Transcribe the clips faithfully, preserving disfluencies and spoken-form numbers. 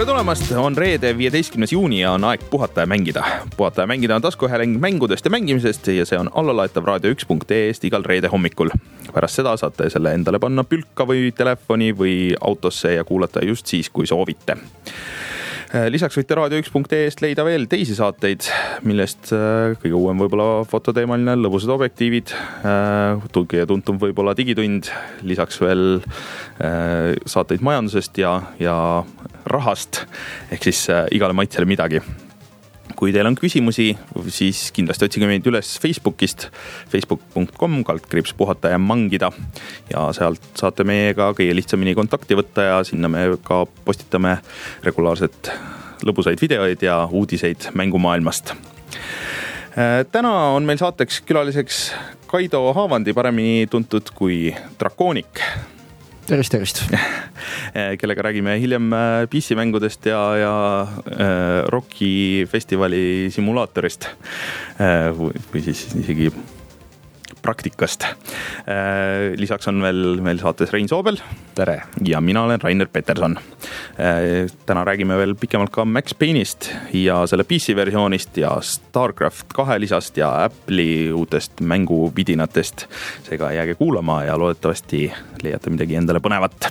Tere tulemast, on reede viieteistkümnes juuni ja on aeg puhata ja mängida. Puhata ja mängida on taskuhääling mängudest ja mängimisest ja see on allalaetav raadio üks punkt ee-st igal reede hommikul. Pärast seda saate selle endale panna pülka või telefoni või autosse ja kuulata just siis, kui soovite. Lisaks võite raadio üks punkt ee-st leida veel teisi saateid, millest kõige uuem võib-olla fototeemaline lõbusad objektiivid, tulge ja tuntum võib-olla digitund, lisaks veel saateid majandusest ja, ja rahast, ehk siis igale maitsele midagi. Kui teil on küsimusi, siis kindlasti otsige meid üles Facebookist, facebook punkt com kaldkriips puhata ja mangida ja sealt saate meiega kõige lihtsamini kontakti võtta ja sinna me ka postitame regulaarselt lõbusaid videoid ja uudiseid mängumaailmast. Täna on meil saateks külaliseks Kaido Haavandi, paremini tuntud kui Draconic. Tervist, tervist. Kellega räägime hiljem P C-mängudest ja, ja Rocki festivali simulaatorist või, või siis isegi praktikast. Lisaks on veel meil saates Rein Soobel. Tere. Ja mina olen Rainer Peterson. Täna räägime veel pikemalt ka Max Payne'ist ja selle P C-versioonist ja StarCraft kahe lisast ja Apple'i uutest mänguvidinatest. Seega jääge kuulama ja loodetavasti leiate midagi endale põnevat.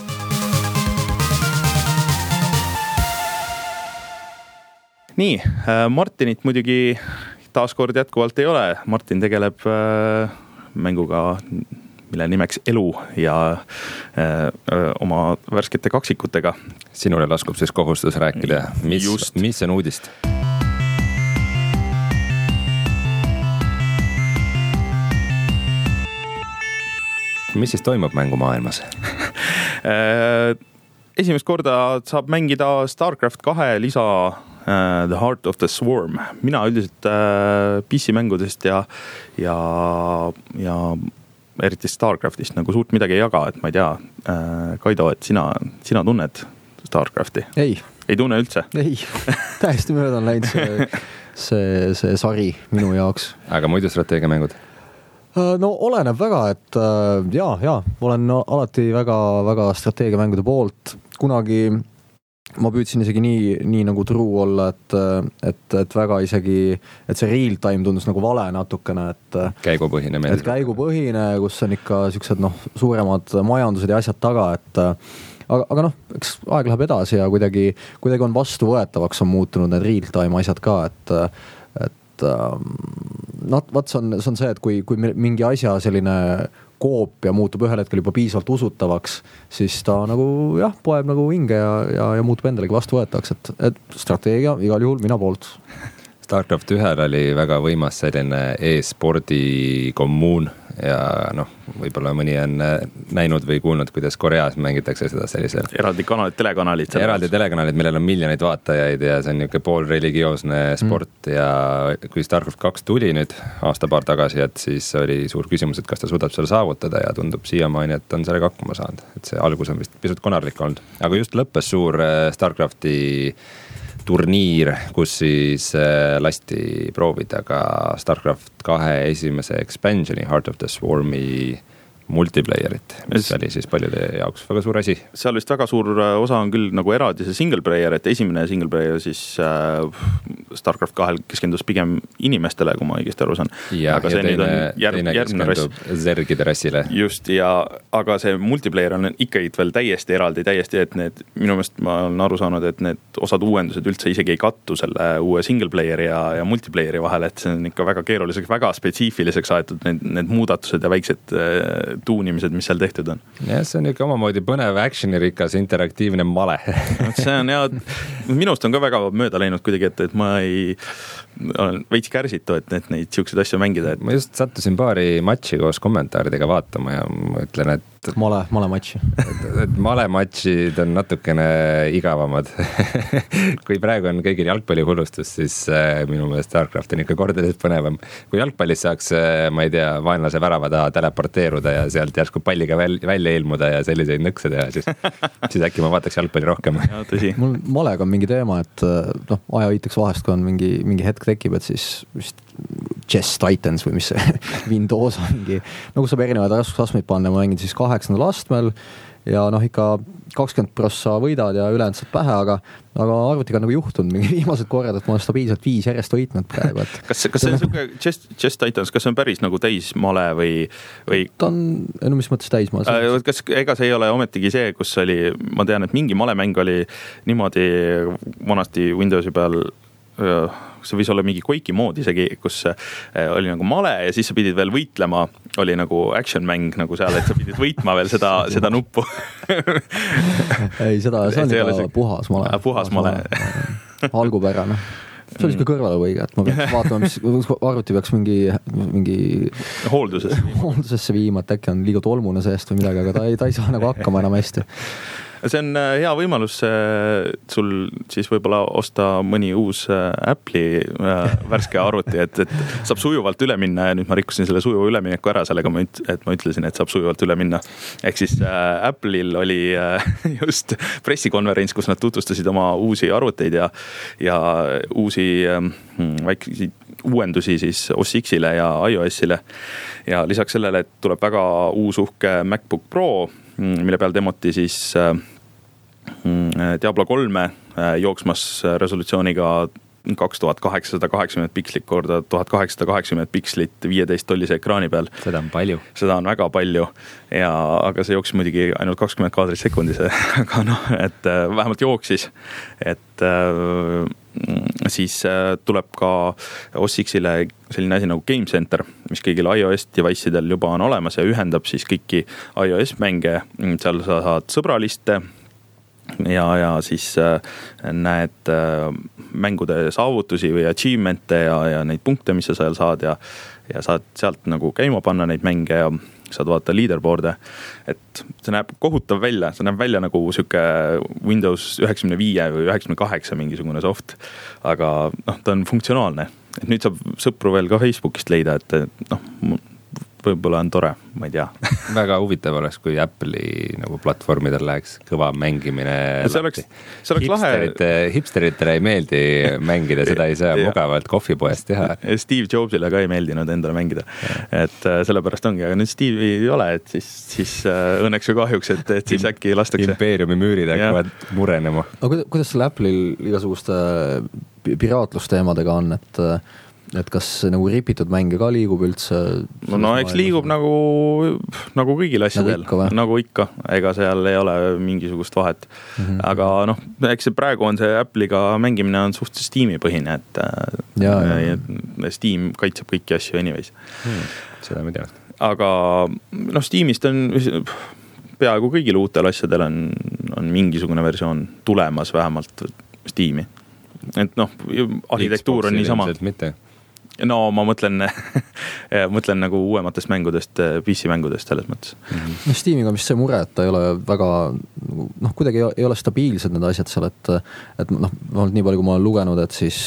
Nii, Martinit muidugi taaskord jätkuvalt ei ole. Martin tegeleb äh, mänguga, mille nimeks Elu ja äh, oma värskete kaksikutega. Sinule laskub siis kohustus rääkida, mis, mis on uudist? Mis siis toimub mängumaailmas? Esimest korda saab mängida StarCraft kahe lisa Uh, The Heart of the Swarm. Mina üldiselt uh, P C-mängudest ja, ja, ja eriti StarCraftist nagu suurt midagi ei jaga, et ma ei tea, uh, Kaido, et sina, sina tunned StarCrafti? Ei. Ei tunne üldse? Ei, täiesti mööda on läinud see, see, see sari minu jaoks. Aga muidu strateegiamängud? Uh, no oleneb väga, et uh, jaa, jaa, olen alati väga, väga strateegiamängude poolt. Kunagi ma püüdsin isegi nii, nii nagu true olla, et, et, et väga isegi, et see real time tundus nagu vale natukene, et käigupõhine meil. Et käigupõhine, kus on ikka siuksed noh, suuremad majandused ja asjad taga, et aga, aga noh, eks aeg läheb edasi ja kuidagi, kuidagi on vastu võetavaks on muutunud need real time asjad ka, et, et noh, vaat see on, see on see, et kui, kui mingi asja selline koopia muutub ühel hetkel juba piisavalt usutavaks, siis ta nagu jah, poeb nagu hinge ja, ja, ja muutub endalegi vastu võetavaks, et, et strateegia igal juhul mina poolt. StarCraft ühel oli väga võimas selline e-spordi kommuun ja noh, võib-olla mõni on näinud või kuulnud, kuidas Koreas mängitakse seda sellisel. Eraldi kanalid, telekanalid. Eraldi telekanalid, millel on miljoneid vaatajaid ja see on niisugune poolreligioosne sport mm. ja kui StarCraft kaks tuli nüüd aasta-paar tagasi, et siis oli suur küsimus, et kas ta suudab selle saavutada ja tundub siiamaani, et on sellega hakkama saanud. Et see algus on vist pisut konarlik olnud. Aga just lõppes suur StarCrafti turniir, kus siis lasti proovida ka StarCraft kahe esimese expansioni Heart of the Swarmi multiplayerit, mis oli siis paljude jaoks väga suur asi. Seal vist väga suur osa on küll nagu eraldi see single player, et esimene single player siis äh, StarCraft kahel keskendus pigem inimestele, kui ma õigesti aru saan. Ja, aga ja see teine, järg, teine keskendub zergide rassile. Just, ja aga see multiplayer on ikkagi veel täiesti eraldi, täiesti, et need, minu meelest ma olen aru saanud, et need osad uuendused üldse isegi ei kattu selle uue single player ja, ja multiplayeri vahel, et see on ikka väga keeruliseks, väga spetsiifiliseks aetud need, need muudatused ja väiksed äh, tuunimised, mis seal tehtud on. Ja see on ikka omamoodi põnev actioni-rikas interaktiivne male. see on ja, minust on ka väga mööda läinud kuidagi, et, et ma ei olen veits kärsitu, et, et neid siukseid asju mängida. Et... ma just sattusin paari matši koos kommentaaridega vaatama ja ma ütlen, et Male, male matši. et, et male matšid on natukene igavamad. Kui praegu on kõigil jalgpallihullustus, siis äh, minu meelest StarCraft on ikka kordades põnevam. Kui jalgpallis saaks, äh, ma ei tea, vaenlase värava taha teleporteeruda ja sealt järsku palliga väl, välja ilmuda ja selliseid nõkse teha, siis, siis äkki ma vaataks jalgpalli rohkem. Ja, tõsi. Mul malega on mingi teema, et noh, aja viitaks vahest, kui on mingi, mingi hetk tekib, et siis vist Chess Titans või mis see Windows mingi, no kus saab erinevaid raskusastmeid panna, ma mängin siis kaheksandal astmel ja noh ikka kakskümmend prossa võidad ja ülejäänud saad pähe, aga aga arvutiga on nagu juhtunud mingi viimased korrad, et ma olen stabiilselt viis järjest võitnud praegu, et kas, kas see on siuke Chess, Chess Titans, kas see on päris nagu täismale või, või ta on, no mis mõttes täismale? Äh, kas, ega see ei ole ometigi see, kus oli, ma tean, et mingi malemäng oli niimoodi vanasti Windowsi peal, see võis olla mingi Quake'i mood isegi, kus oli nagu male ja siis sa pidid veel võitlema, oli nagu action mäng nagu seal, et sa pidid võitma veel seda, seda nuppu. ei, seda, see on see juba see... puhas male. Puhas male. Algupärane. See oli siuke kõrvalevõige, et ma peaks vaatama, mis arvuti peaks mingi, mingi hooldusesse. hooldusesse viima, et äkki on liiga tolmune seest või midagi, aga ta ei, ta ei saa nagu hakkama enam hästi. See on hea võimalus sul siis võib-olla osta mõni uus Apple'i värske arvuti, et, et saab sujuvalt üle minna ja nüüd ma rikkusin selle sujuva ülemineku ära sellega, et ma ütlesin, et saab sujuvalt üle minna. Ehk siis Apple'il oli just pressikonverents, kus nad tutvustasid oma uusi arvuteid ja, ja uusi väikesi uuendusi siis O S X-ile ja iOS-ile. Ja lisaks sellele, et tuleb väga uus uhke MacBook Pro, mille peal demoti siis Diablo kolme jooksmas resolutsiooniga kaks tuhat kaheksasada kaheksakümmend pikslit korda tuhat kaheksasada kaheksakümmend pikslit viieteist tollise ekraani peal. Seda on palju. Seda on väga palju. Ja, aga see jooksis muidugi ainult kakskümmend kaadrit sekundis. Aga noh, et vähemalt jooksis. Et siis tuleb ka O S X-ile selline asi nagu Game Center, mis kõigil iOS device'idel juba on olemas ja ühendab siis kõiki iOS mänge. Seal sa saad sõbraliste ja, ja siis näed mängude saavutusi või achievement'e ja, ja neid punkte, mis sa seal saad ja, ja saad sealt nagu käima panna neid mänge ja saad vaata leaderboard'e, et see näeb kohutav välja, see näeb välja nagu siuke Windows üheksakümmend viis või üheksakümmend kaheksa mingisugune soft, aga noh, ta on funktsionaalne, et nüüd saab sõpru veel ka Facebookist leida, et noh, võib-olla on tore, ma ei tea. Väga huvitav oleks, kui Apple'i nagu platvormidel läheks kõva mängimine. See oleks, see oleks hipsterite, lahe. Hipsteritele ei meeldi mängida, seda ei saa mugavalt kohvipoest teha. Steve Jobsile ka ei meeldinud endale mängida. Et sellepärast ongi, aga nüüd Steve ei ole, et siis, siis õnneks või kahjuks, et, et siis äkki lastakse. Impeeriumi müürid hakkavad murenema. Aga kuidas selle Apple'il igasuguste piraatlusteemadega on, et et kas nagu ripitud mänge ka liigub üldse? No, no eks liigub nagu, nagu kõigil asjadel, nagu ikka, nagu ikka, ega seal ei ole mingisugust vahet. Mm-hmm. Aga noh, eks see praegu on see Apple'iga mängimine on suht Steam'i põhine, et ja, ja. Steam kaitseb kõiki asju anyways. Hmm, seda ma tean. Aga noh, Steam'ist on peaaegu kõigil uutel asjadel on, on mingisugune versioon tulemas vähemalt Steam'i. Et noh, arhitektuur on nii sama. Mitte. No ma mõtlen, mõtlen nagu uuematest mängudest, P C-mängudest selles mõttes. Mm-hmm. Steamiga on vist see mure, et ta ei ole väga, noh, kuidagi ei ole stabiilsed need asjad seal, et, et noh, nii palju kui ma olen lugenud, et siis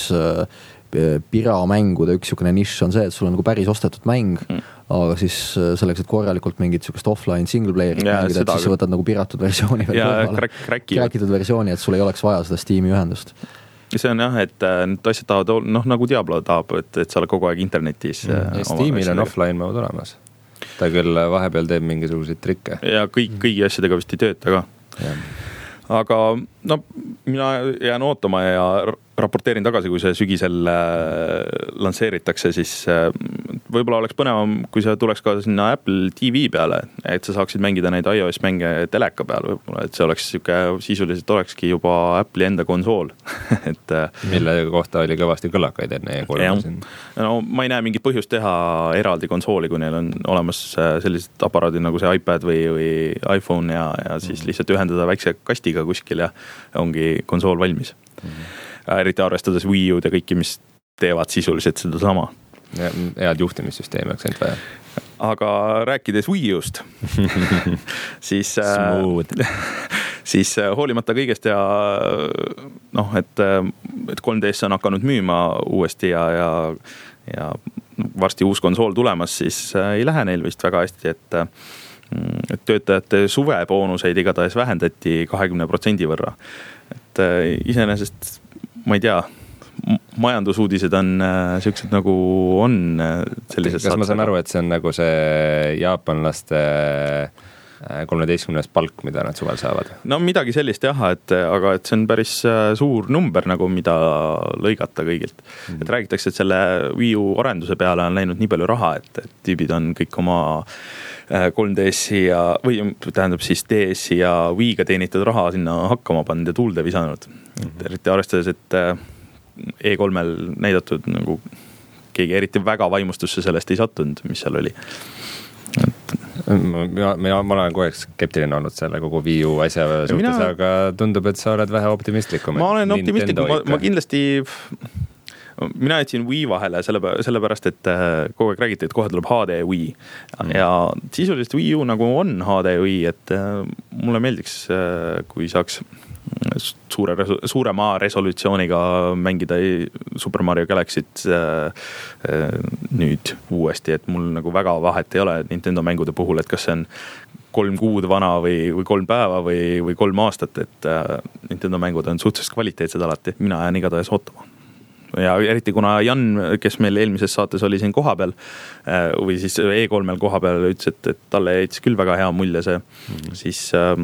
piramängude üks niisugune nišš on see, et sul on nagu päris ostetud mäng, mm. aga siis selleks, et korralikult mingit niisugust offline single player'it mängida, et siis sa võtad nagu piratud versiooni veel kõrvale. Crackitud versiooni, et sul ei oleks vaja seda Steam'i ühendust. See on jah, et need asjad tahavad, noh nagu Diablo tahab, et, et sa oled kogu aeg internetis. Mm. Steamil on offline mode olemas. Ta küll vahepeal teeb mingisuguseid trikke. Ja kõik, kõigi asjadega vist ei tööta ka. Ja. Aga no, mina jään ootama ja raporteerin tagasi, kui see sügisel lansseeritakse, siis võib-olla oleks põnevam, kui see tuleks ka sinna Apple T V peale, et sa saaksid mängida neid iOS mänge teleka peal võib-olla, et see oleks siuke, sisuliselt olekski juba Apple'i enda konsool. et, mille kohta oli kõvasti kõlakaid enne kolmasin. No ma ei näe mingit põhjust teha eraldi konsooli, kui neil on olemas sellised aparaadid nagu see iPad või, või iPhone ja, ja siis lihtsalt ühendada väikse kastiga kuskil ja ongi konsool valmis. Mm-hmm. Eriti arvestades Wii U'd ja kõiki, mis teevad sisuliselt seda sama. Ja, head juhtimissüsteemi oleks ainult vaja. Aga rääkides Wii U'st, siis, siis hoolimata kõigest ja noh, et, et kolm D S on hakanud müüma uuesti ja, ja, ja varsti uus konsool tulemas, siis ei lähe neil vist väga hästi, et, et töötajate suveboonuseid igatahes vähendati kahekümne protsendi võrra. Et iseenesest ma ei tea, majandusuudised on sellised nagu on sellised. Kas ma saan aru, et see on nagu see jaapanlaste kolmeteistkümnes palk, mida nad suvel saavad. No midagi sellist jah, et aga et see on päris suur number nagu, mida lõigata kõigilt. Mm-hmm. Et räägitakse, et selle Wii U arenduse peale on läinud nii palju raha, et, et tüübid on kõik oma kolm D S-i ja, või tähendab siis D S-i ja Wii'ga teenitud raha sinna hakkama pannud ja tuulde visanud. Mm-hmm. Eriti arvestades, et E kolmel näidatud nagu keegi eriti väga vaimustusse sellest ei sattunud, mis seal oli. Et... Ma, ma, ma olen kogu aeg skeptiline olnud selle kogu Wii U asja suhtes, mina... aga tundub, et sa oled vähe optimistlikum. Ma olen optimistlikum, ma, ma kindlasti, mina jätsin Wii vahele sellepärast, et kogu aeg räägiti, et kohe tuleb H D Wii mm. ja sisuliselt Wii U nagu on H D Wii, et mulle meeldiks, kui saaks suure, suurema resolutsiooniga mängida Super Mario Galaxy't nüüd uuesti, et mul nagu väga vahet ei ole Nintendo mängude puhul, et kas see on kolm kuud vana või, või kolm päeva või, või kolm aastat, et Nintendo mängud on suhteliselt kvaliteetsed alati, mina jään igatahes ootama. Ja eriti kuna Jan, kes meil eelmises saates oli siin koha peal või siis E kolmel koha peal ütles, et, et talle jäitsi küll väga hea mulje see, mm-hmm. siis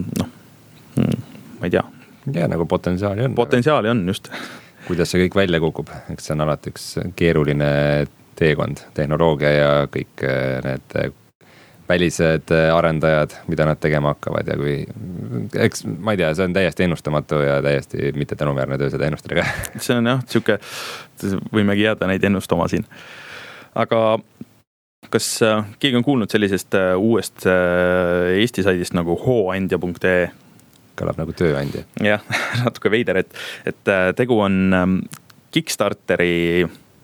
noh, ma ei tea. Ja nagu potentsiaali on. Potentsiaali on, just. Kuidas see kõik välja kukub? Eks see on alati üks keeruline teekond, tehnoloogia ja kõik need välised arendajad, mida nad tegema hakkavad ja kui, eks ma ei tea, see on täiesti ennustamatu ja täiesti mitte tänuväärne töö seda ennustada. See on jah, siuke, võimegi jääda neid ennustama siin. Aga kas keegi on kuulnud sellisest uuest Eesti saidist nagu hooandja punkt ee? Kõlab nagu tööandja. Jah, natuke veider, et, et tegu on Kickstarteri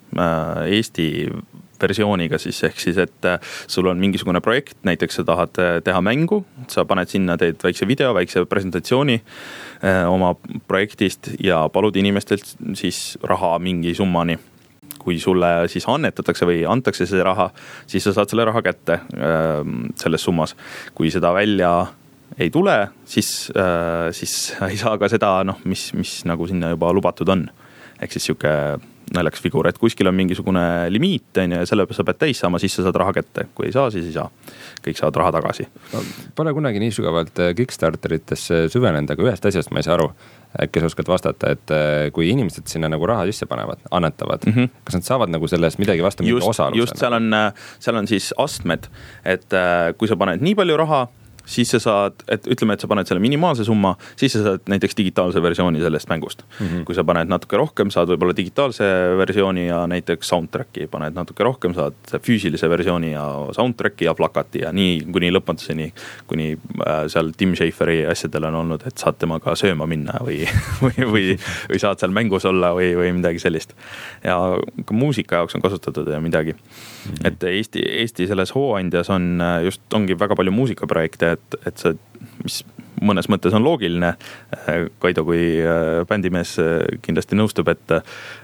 Eesti versiooniga siis, ehk siis, et sul on mingisugune projekt, näiteks sa tahad teha mängu, sa paned sinna, teed väikse video, väikse presentatsiooni oma projektist ja palud inimestelt siis raha mingi summani. Kui sulle siis annetatakse või antakse see raha, siis sa saad selle raha kätte selles summas. Kui seda välja ei tule, siis, äh, siis ei saa ka seda, noh, mis, mis nagu sinna juba lubatud on. Ehk siis siuke naljaks figur, et kuskil on mingisugune limiit ja selle sa pead täis saama, siis sa saad raha kätte. Kui ei saa, siis ei saa. Kõik saavad raha tagasi. Pole kunagi nii sügavalt Kickstarteritesse süvenenud, aga ühest asjast ma ei saa aru. Äkki sa oskad vastata, et kui inimesed sinna nagu raha sisse panevad, annetavad, mm-hmm. kas nad saavad nagu sellest midagi vastu mingi osaluse? Just, seal on, seal on siis astmed, et kui sa paned nii palju raha, siis sa saad, et ütleme, et sa paned selle minimaalse summa, siis sa saad näiteks digitaalse versiooni sellest mängust. Mm-hmm. Kui sa paned natuke rohkem, saad võib-olla digitaalse versiooni ja näiteks soundtracki, paned natuke rohkem, saad füüsilise versiooni ja soundtracki ja plakati ja nii kuni lõpmatuseni, kuni äh, seal Tim Schaferi asjadel on olnud, et saad temaga sööma minna või, või, või, või saad seal mängus olla või, või midagi sellist. Ja ka muusika jaoks on kasutatud ja midagi. Mm-hmm. Et Eesti, Eesti selles hooandjas on just, ongi väga palju muusikaprojekte, et, et see, mis mõnes mõttes on loogiline. Kaido kui bändimees kindlasti nõustub, et,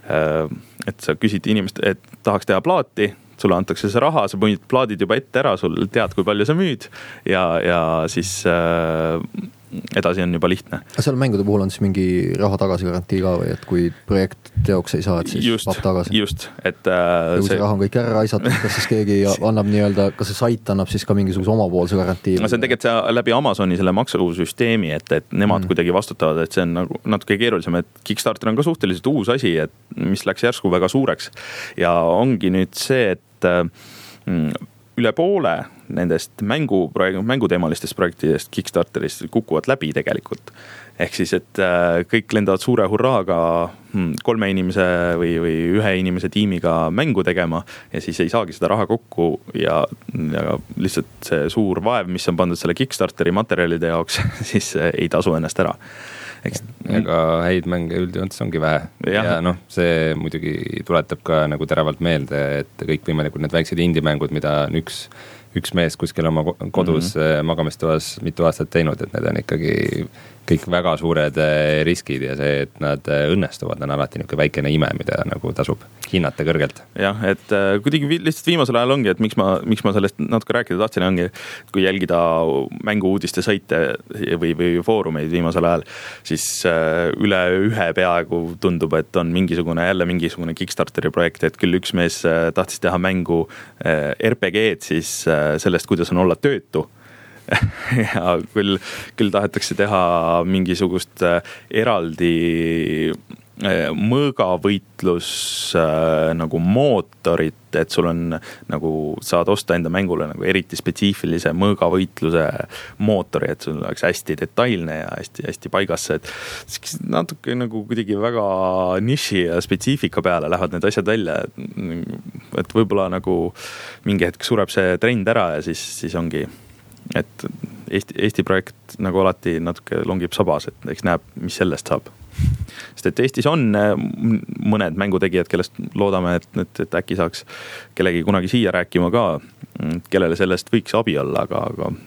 et sa küsid inimest, et tahaks teha plaati, sulle antakse see raha, sa müüd plaadid juba ette ära, sul tead, kui palju sa müüd ja, ja siis edasi on juba lihtne. Seal mängude puhul on siis mingi raha tagasi garantii ka või, et kui projekt teoks ei saa, et siis just, vaab tagasi? Just, et äh, kui see raha on kõik ära raisatud, kas siis keegi annab nii-öelda, kas see sait annab siis ka mingisuguse omapoolse garantii? No see on tegelikult see läbi Amazoni selle maksusüsteemi, et, et nemad mm. kuidagi vastutavad, et see on nagu natuke keerulisem, et Kickstarter on ka suhteliselt uus asi, et mis läks järsku väga suureks ja ongi nüüd see, et mm, üle poole nendest mängu, mänguteemalistest projektidest Kickstarterist kukuvad läbi tegelikult. Ehk siis, et kõik lendavad suure hurraaga kolme inimese või, või ühe inimese tiimiga mängu tegema ja siis ei saagi seda raha kokku ja, ja lihtsalt see suur vaev, mis on pandud selle Kickstarteri materjalide jaoks, siis ei tasu ennast ära. Eks... Aga häid mänge üldjoontes ongi vähe. Ja, ja noh, see muidugi tuletab ka nagu teravalt meelde, et kõik võimalikud need väiksed indie-mängud, mida on üks, üks mees kuskil oma kodus mm-hmm. magamistoas mitu aastat teinud, et need on ikkagi kõik väga suured riskid ja see, et nad õnnestuvad, on alati niisugune väikene ime, mida nagu tasub hinnata kõrgelt. Jah, et kuidagi lihtsalt viimasel ajal ongi, et miks ma, miks ma sellest natuke rääkida tahtsin, ongi, kui jälgida mängu-uudiste saite või, või foorumeid viimasel ajal, siis üle ühe peaaegu tundub, et on mingisugune, jälle mingisugune Kickstarteri projekt, et küll üks mees tahtis teha mängu R P G-d siis sellest, kuidas on olla töötu. ja küll, küll tahetakse teha mingisugust eraldi mõõgavõitlus nagu mootorit, et sul on nagu, saad osta enda mängule nagu eriti spetsiifilise mõõgavõitluse mootori, et sul oleks hästi detailne ja hästi, hästi paigas, et natuke nagu kuidagi väga niši ja spetsiifika peale lähevad need asjad välja, et võib-olla nagu mingi hetk sureb see trend ära ja siis, siis ongi, et Eesti, Eesti projekt nagu alati natuke longib sabas, et eks näeb, mis sellest saab. Sest et Eestis on mõned mängutegijad, kellest loodame, et, et, et äkki saaks kellegi kunagi siia rääkima ka, kellele sellest võiks abi olla, aga,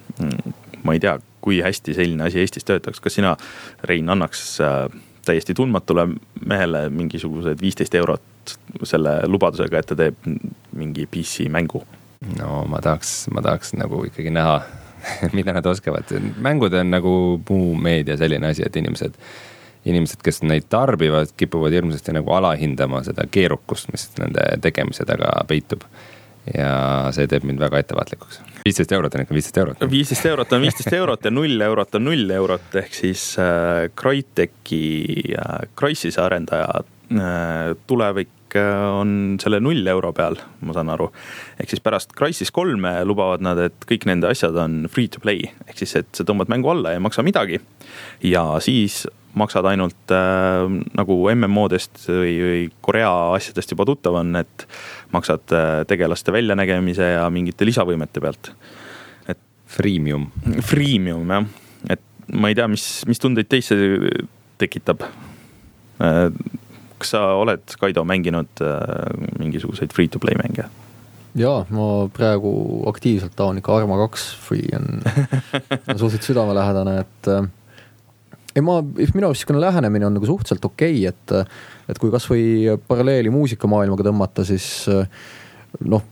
aga ma ei tea, kui hästi selline asi Eestis töötaks. Kas sina, Rein, annaks täiesti tundmatule mehele mingisugused viisteist eurot selle lubadusega, et ta teeb mingi P C mängu? No ma tahaks, ma tahaks nagu ikkagi näha, mida nad oskavad. Mängud on nagu muu meedia selline asi, et inimesed inimesed, kes neid tarbivad, kipuvad hirmsasti nagu alahindama seda keerukust, mis nende tegemise taga peitub. Ja see teeb mind väga ettevaatlikuks. viisteist eurot on ikka viisteist eurot. viisteist eurot on viisteist eurot ja null eurot on null eurot, ehk siis äh, Crytek'i äh, Crysise arendaja äh, tulevik on selle null euro peal, ma saan aru. Ehk siis pärast Crysis kolme lubavad nad, et kõik nende asjad on free to play. Ehk siis, et sa tõmbad mängu alla ja ei maksa midagi. Ja siis maksad ainult äh, nagu M M O-dest või, või Korea asjadest juba tuttav on, et maksad äh, tegelaste väljanägemise ja mingite lisavõimete pealt. Et freemium. Freemium, jah. Et ma ei tea, mis, mis tundeid teisse tekitab. Äh, Kas sa oled, Kaido, mänginud äh, mingisuguseid free-to-play mänge? Jaa, ma praegu aktiivselt taon ikka Arma kaks free on suhteliselt südamelähedane, et äh, ei, ma, minu arust lähenemine on nagu suhteliselt okei, et, et kui kas või paralleeli muusikamaailmaga tõmmata, siis äh, noh,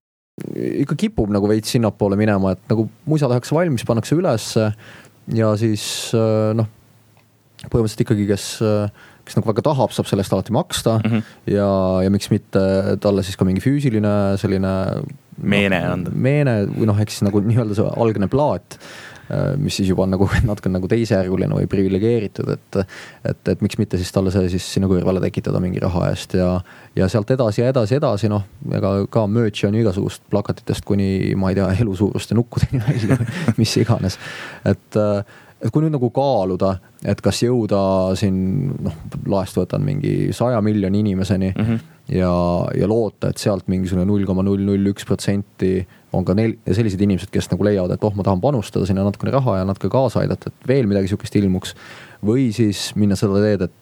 ikka kipub nagu veits sinnapoole minema, et nagu muisa tahaks valmis, pannakse üles ja siis äh, noh, põhimõtteliselt ikkagi, kes kes nagu väga tahab, saab sellest alati maksta mm -hmm. ja, ja miks mitte talle siis ka mingi füüsiline selline meene no, anda. Meene või noh, eks siis nagu nii-öelda see algne plaat, mis siis juba on nagu natuke nagu teisejärguline või privilegeeritud, et, et, et miks mitte siis talle see siis sinna kõrvale tekitada mingi raha eest ja, ja sealt edasi ja edasi edasi, noh, ega ka merch on igasugust plakatitest kuni, ma ei tea, elusuuruste nukkudeni välja, mis iganes, et et kui nüüd nagu kaaluda, et kas jõuda siin, noh, laest võtan mingi saja miljoni inimeseni mm -hmm. ja, ja loota, et sealt mingisugune null koma null null üks protsenti on ka neil, sellised inimesed, kes nagu leiavad, et oh, ma tahan panustada sinna natukene raha ja natuke kaasa aidata, et veel midagi sihukest ilmuks. Või siis minna seda teed, et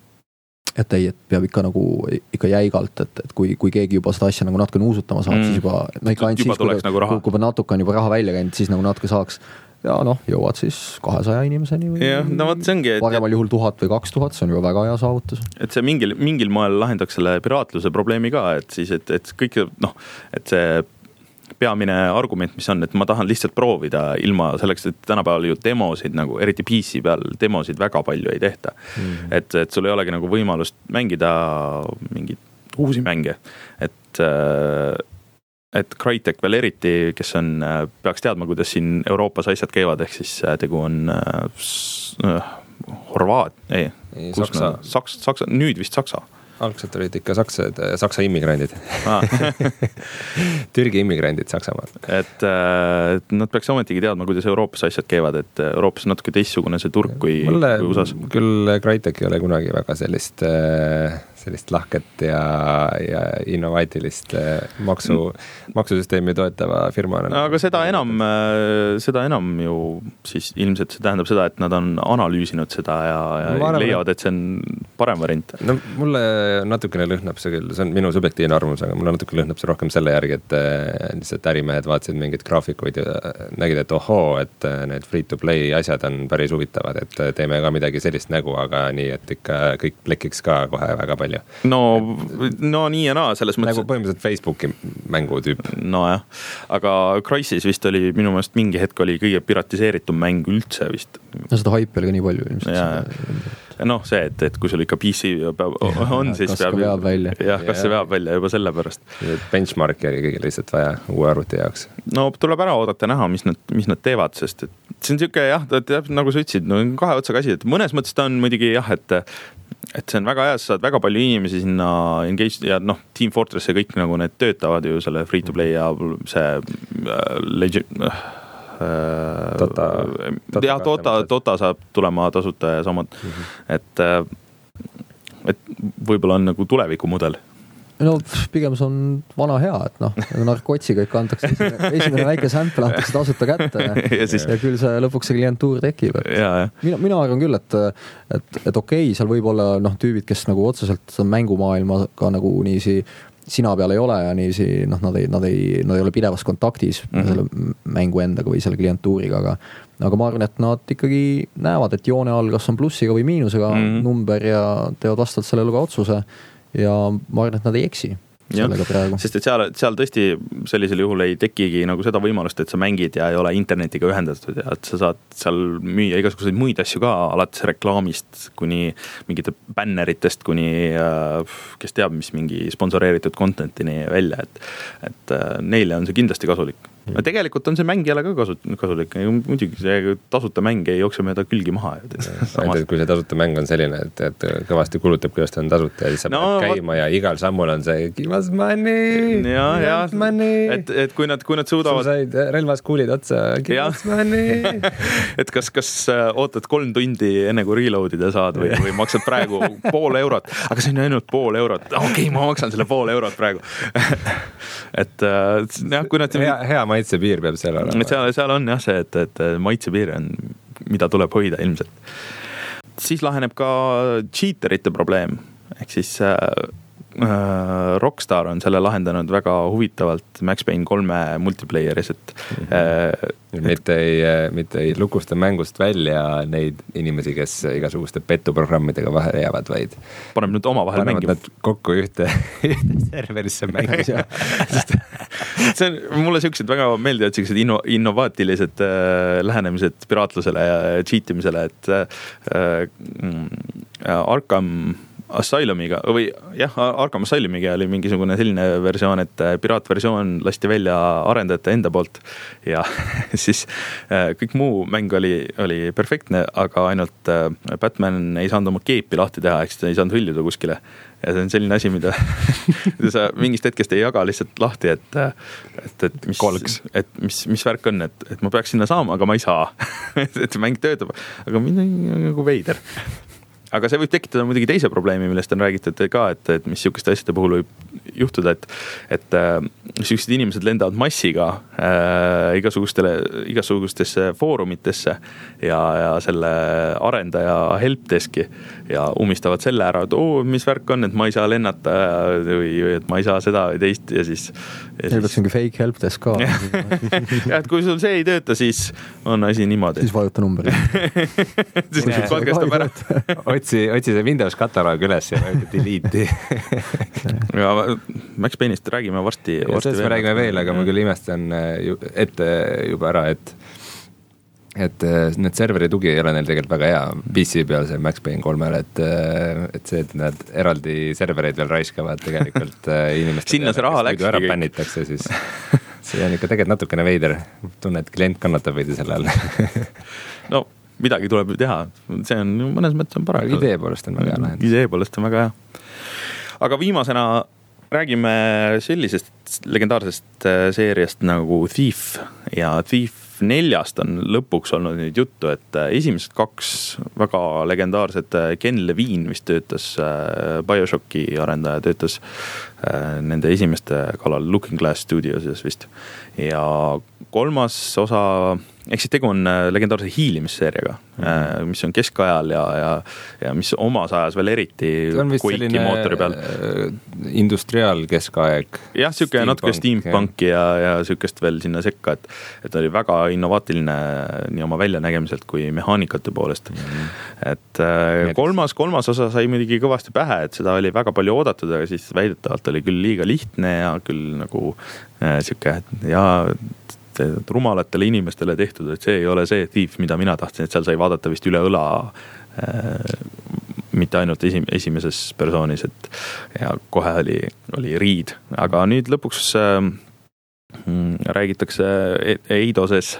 et ei, et peab ikka nagu ikka jäigalt, et, et kui, kui keegi juba seda asja nagu natuke nuusutama saab, mm. siis juba, no ikka ainult siis, kui, nagu kui natuke on juba raha välja käinud, siis nagu natuke saaks ja noh, jõuad siis kahesaja inimeseni või ja, no, võt, see ongi, et, paremal juhul tuhat või kaks tuhat, see on juba väga hea saavutus. Et see mingil, mingil moel lahendaks selle piraatluse probleemi ka, et siis, et, et kõik, noh, et see peamine argument, mis on, et ma tahan lihtsalt proovida ilma selleks, et tänapäeval ju demosid nagu, eriti P C peal demosid väga palju ei tehta. Mm. Et, et sul ei olegi nagu võimalust mängida mingeid uusi mänge. Et et Crytek veel eriti, kes on, peaks teadma, kuidas siin Euroopas asjad käivad, ehk siis tegu on äh, Horvaat, ei, ei Saksa. Saks, Saksa, nüüd vist Saksa. Algselt olid ikka saksad, saksa immigrandid ah. Türgi immigrandid Saksamaal. Et, et nad peaks ometigi teadma, kuidas Euroopas asjad käivad, et Euroopas on natuke teistsugune see turg kui, Mulle, kui U S A-s. Küll Crytek ei ole kunagi väga sellist sellist lahket ja, ja innovaatilist maksu, maksusüsteemi toetava firmana. Aga seda enam, seda enam ju siis ilmselt see tähendab seda, et nad on analüüsinud seda ja, ja arvan, leiavad, et see on parem variant. No mulle natukene lõhnab see küll, see on minu subjektiivne arvamus, aga mulle natuke lõhnab see rohkem selle järgi, et lihtsalt ärimehed vaatasid mingeid graafikuid ja nägid, et ohoo, et need free-to-play asjad on päris huvitavad, et teeme ka midagi sellist nägu, aga nii, et ikka kõik plekiks ka kohe väga palju. No, no nii ja naa, selles mõttes. Nagu põhimõtteliselt Facebooki mängu tüüp. No jah, aga Crysis vist oli minu meelest mingi hetk oli kõige piratiseeritum mäng üldse vist. No seda haipi oli ka nii palju ilmselt. noh, see, et, et kui sul ikka P C peab, on, siis kas peab, veab välja. jah, kas ja. see veab välja juba selle pärast. Benchmarki oli kõigil lihtsalt vaja uue arvuti jaoks. No tuleb ära oodata näha, mis nad, mis nad teevad, sest et see on siuke jah, nagu sa ütlesid, no kahe otsaga asi, et mõnes mõttes ta on muidugi jah, et et see on väga hea, sa saad väga palju inimesi sinna engage ja noh, Team Fortress ja kõik nagu need töötavad ju selle free to play ja see uh, legend uh, Dota, Dota, jah, Dota, Dota saab tulema tasuta ja samad, mm-hmm. et et võib-olla on nagu tulevikumudel. No pigem see on vana hea, et noh, narkotsiga ikka antakse esimene väike sample antakse tasuta kätte ja, ja, siis... ja küll see lõpuks see klientuur tekib. Ja, ja. Mina, mina arvan küll, et, et, et okei, seal võib olla noh, tüübid, kes nagu otseselt mängumaailmaga nagu niisi sina peal ei ole ja niisi noh, nad ei, nad ei, nad ei ole pidevas kontaktis mm-hmm. selle mängu endaga või selle klientuuriga, aga aga ma arvan, et nad ikkagi näevad, et joone all kas on plussiga või miinusega mm-hmm. number ja teevad vastavalt sellele ka otsuse. Ja ma arvan, et nad ei eksi sellega praegu. Sest et seal, seal tõesti sellisel juhul ei tekigi nagu seda võimalust, et sa mängid ja ei ole internetiga ühendatud ja et sa saad seal müüa igasuguseid muid asju ka, alates reklaamist kuni mingite bänneritest kuni kes teab, mis mingi sponsoreeritud contentini välja, et, et neile on see kindlasti kasulik. Ja tegelikult on see mängijale ka kasulik. Muidugi see tasuta mäng ei jookse mööda külgi maha. Ainult, kui see tasuta mäng on selline, et, et kõvasti kulutab, kuidas ta on tasuta ja siis sa no, pead käima ja igal sammul on see give us money, ja, ja, money. Et, et kui nad, kui nad suudavad... Sul said relvas kuulid otsa, give ja. us money. Et kas, kas ootad kolm tundi enne kui reloadida saad või, või maksad praegu pool eurot, aga see on ainult pool eurot. Okei, okay, ma maksan selle pool eurot praegu. Et jah, kui nad... Hea, hea maitsepiir peab seal olema. Seal, seal on jah see, et, et maitsepiir on, mida tuleb hoida ilmselt. Siis laheneb ka cheaterite probleem. Ehk siis äh, Rockstar on selle lahendanud väga huvitavalt Max Payne kolme multiplayeris, et mm-hmm. äh, mitte, ei, mitte ei lukusta mängust välja neid inimesi, kes igasuguste petuprogrammidega vahele jäävad, vaid paneb nüüd oma vahel mängima. Panevad nad kokku ühte, ühte serverisse mängima. See on, mulle siuksed väga meeldivad siuksed inno, innovaatilised äh, lähenemised piraatlusele ja cheatimisele, et äh, Arkham Asylumiga või jah, Arkham Asylumiga oli mingisugune selline versioon, et piraatversioon lasti välja arendajate enda poolt ja siis äh, kõik muu mäng oli, oli perfektne, aga ainult äh, Batman ei saanud oma keepi lahti teha, eks ta ei saanud hõljuda kuskile. Ja see on selline asi, mida, mida sa mingist hetkest ei jaga lihtsalt lahti, et, et, et, mis, et mis, mis värk on, et, et ma peaks sinna saama, aga ma ei saa. et mäng töötab, aga mind on nagu veider. Aga see võib tekitada muidugi teise probleemi, millest on räägitud ka, et, et mis siukeste asjade puhul võib juhtuda, et, et äh, siuksed inimesed lendavad massiga äh, igasugustele, igasugustesse foorumitesse ja, ja selle arendaja helpdeski ja umistavad selle ära, et oo, mis värk on, et ma ei saa lennata või, või et ma ei saa seda või teist ja siis... Neil peaks mingi fake helpdesk ka. ja, et kui sul see ei tööta, siis on asi niimoodi. Siis vajuta numbri. siis katkestab ära. Otsi, otsi see Windows kataloog üles ja vajuta delete'i. ja Max Payne'ist räägime varsti. varsti me räägime veel, aga ma küll imestan ette juba ära, et et need serveri tugi ei ole neil tegelikult väga hea P C peal see Max Payne kolmele, et, et see, et nad eraldi servereid veel raiskavad tegelikult inimestel. Sinna see raha läks. Kui ära bännitakse, siis see on ikka tegelikult natukene veider. Tunne, et klient kannatab veidi selle all. no midagi tuleb teha, see on mõnes mõttes on parem. Idee poolest on väga hea lahendus. Idee poolest on väga hea. Aga viimasena räägime sellisest legendaarsest seeriast nagu Thief ja Thief neljast on lõpuks olnud nüüd juttu, et esimesed kaks väga legendaarset Ken Levine vist töötas, BioShocki arendaja töötas nende esimeste kallal Looking Glass Studios vist. Ja kolmas osa, ehk siis tegu on legendaarse hiilimisseeriaga, mm-hmm. mis on keskajal ja, ja, ja mis omas ajas veel eriti Quake'i mootori peal. Industriaal keskaeg. jah, siuke natuke steampunki ja, ja siukest veel sinna sekka, et, et oli väga innovaatiline nii oma väljanägemiselt kui mehaanikate poolest. Mm-hmm. Et äh, kolmas, kolmas osa sai muidugi kõvasti pähe, et seda oli väga palju oodatud, aga siis väidetavalt oli küll liiga lihtne ja küll nagu äh, siuke ja rumalatele inimestele tehtud, et see ei ole see Thief, mida mina tahtsin, et seal sai vaadata vist üle õla äh, mitte ainult esim- esimeses persoonis, et ja kohe oli, oli Reed, aga nüüd lõpuks äh, räägitakse Eidoses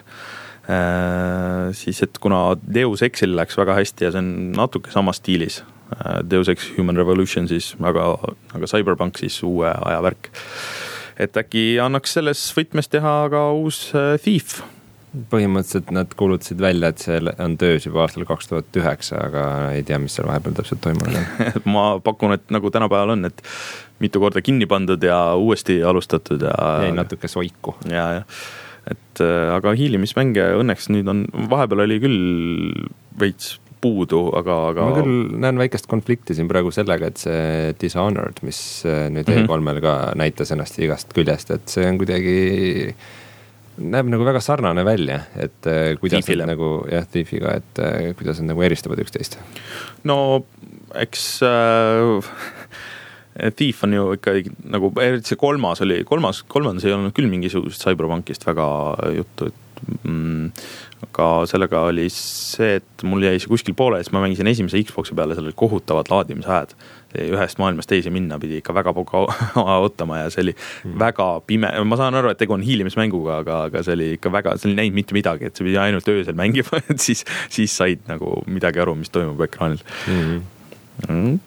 äh, siis, et kuna Deus Exil läks väga hästi ja see on natuke sama stiilis, äh, Deus Ex Human Revolution siis, aga, aga Cyberpunk siis uue aja värk, et äkki annaks selles võtmes teha ka uus äh, Thief. Põhimõtteliselt nad kuulutasid välja, et see on töös juba aastal kaks tuhat üheksa, aga ei tea, mis seal vahepeal täpselt toimunud on. Ma pakun, et nagu tänapäeval on, et mitu korda kinni pandud ja uuesti alustatud ja jäi natuke soiku. Ja, ja. Et, aga hiilimismänge õnneks nüüd on, vahepeal oli küll veits puudu, aga, aga... Ma küll näen väikest konflikti siin praegu sellega, et see Dishonored, mis nüüd mm-hmm. E kolmel ka näitas ennast igast küljest, et see on kuidagi... näeb nagu väga sarnane välja, et kuidas Thiefile. Nagu, jah, Thiefiga, et kuidas nad nagu eristavad üksteist. No, eks äh, Thief on ju ikka nagu, see kolmas oli, kolmas, kolmandas ei olnud küll mingisugust Cyberpunkist väga juttu, et mm, aga sellega oli see, et mul jäi see kuskil poole, siis ma mängisin esimese Xboxi peale, seal oli kohutavad laadimishääd. Ühest maailmast teise minna pidi ikka väga kaua ootama ja see oli mm. väga pime. Ma saan aru, et tegu on hiilimismänguga, aga, aga see oli ikka väga, see oli näinud mitte midagi, et see pidi ainult öösel mängima, et siis, siis said nagu midagi aru, mis toimub ekraanil. Mm-hmm.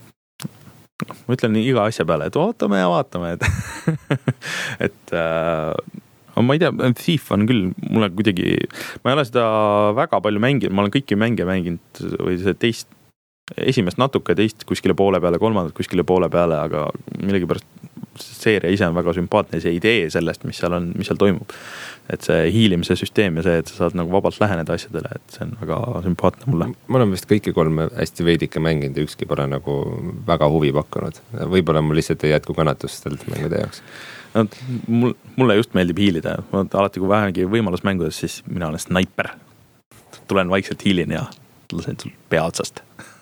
Mm. Ma ütlen iga asja peale, et vaatame ja vaatame, et, et äh, ma ei tea, Thief on küll, mulle kuidagi, ma ei ole seda väga palju mänginud, ma olen kõiki mänge mänginud või see teist, esimest natuke, teist kuskile poole peale, kolmandat kuskile poole peale, aga millegipärast seeria ise on väga sümpaatne, see idee sellest, mis seal on, mis seal toimub. Et see hiilimise süsteem ja see, et sa saad nagu vabalt läheneda asjadele, et see on väga sümpaatne mulle. Ma olen vist kõiki kolme hästi veidike mänginud ja ükski pole nagu väga huvi pakkunud. Võib-olla mul lihtsalt ei jätku kannatust sellelt mängude jaoks. No, mulle just meeldib hiilida. Ma alati, kui vähegi võimalus mängudes, siis mina olen sniper. Tulen vaikselt hiilin ja lasen sul pea otsast.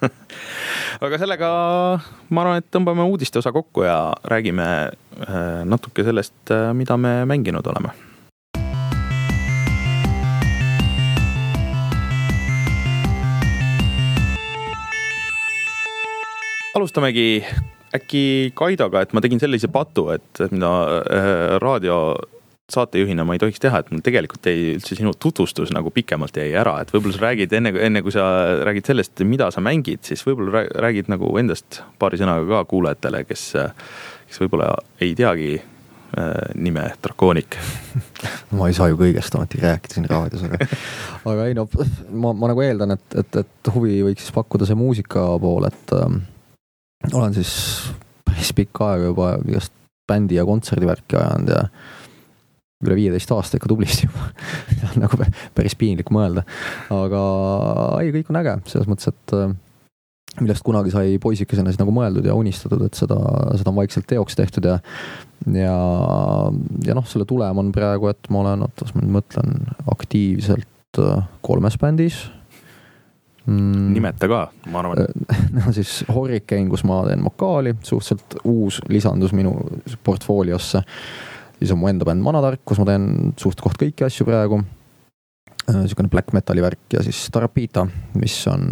Aga sellega ma arvan, et tõmbame uudiste osa kokku ja räägime natuke sellest, mida me mänginud oleme. Alustamegi äkki Kaidoga, et ma tegin sellise patu, et mida raadio saatejuhina ma ei tohiks teha, et mul tegelikult ei üldse sinu tutvustus nagu pikemalt jäi ära, et võib-olla sa räägid enne, enne kui sa räägid sellest, mida sa mängid, siis võib-olla räägid nagu endast paari sõnaga ka kuulajatele, kes, kes võib-olla ei teagi äh, nime Draconic. Ma ei saa ju kõigest ometi rääkida siin raadios, aga, aga ei no, ma, ma nagu eeldan, et, et, et huvi võiks siis pakkuda see muusika pool, et äh, olen siis päris pikka aega juba igast bändi ja kontserdivärki ajanud ja üle viieteist aasta ikka tublisti juba. nagu päris piinlik mõelda. Aga ei, kõik on äge. Selles mõttes, et millest kunagi sai poisikesena siis nagu mõeldud ja unistatud, et seda, seda on vaikselt teoks tehtud ja ja, ja noh, selle tulem on praegu, et ma olen, otas ma nüüd mõtlen, aktiivselt kolmes bändis. Mm. Nimeta ka, ma arvan. No siis Hurricane, kus ma teen vokaali, suhteliselt uus lisandus minu portfooliosse. Siis on mu enda bänd Manatark, kus ma teen suht koht kõiki asju praegu. Sükene black metali värk ja siis Tarapita, mis on,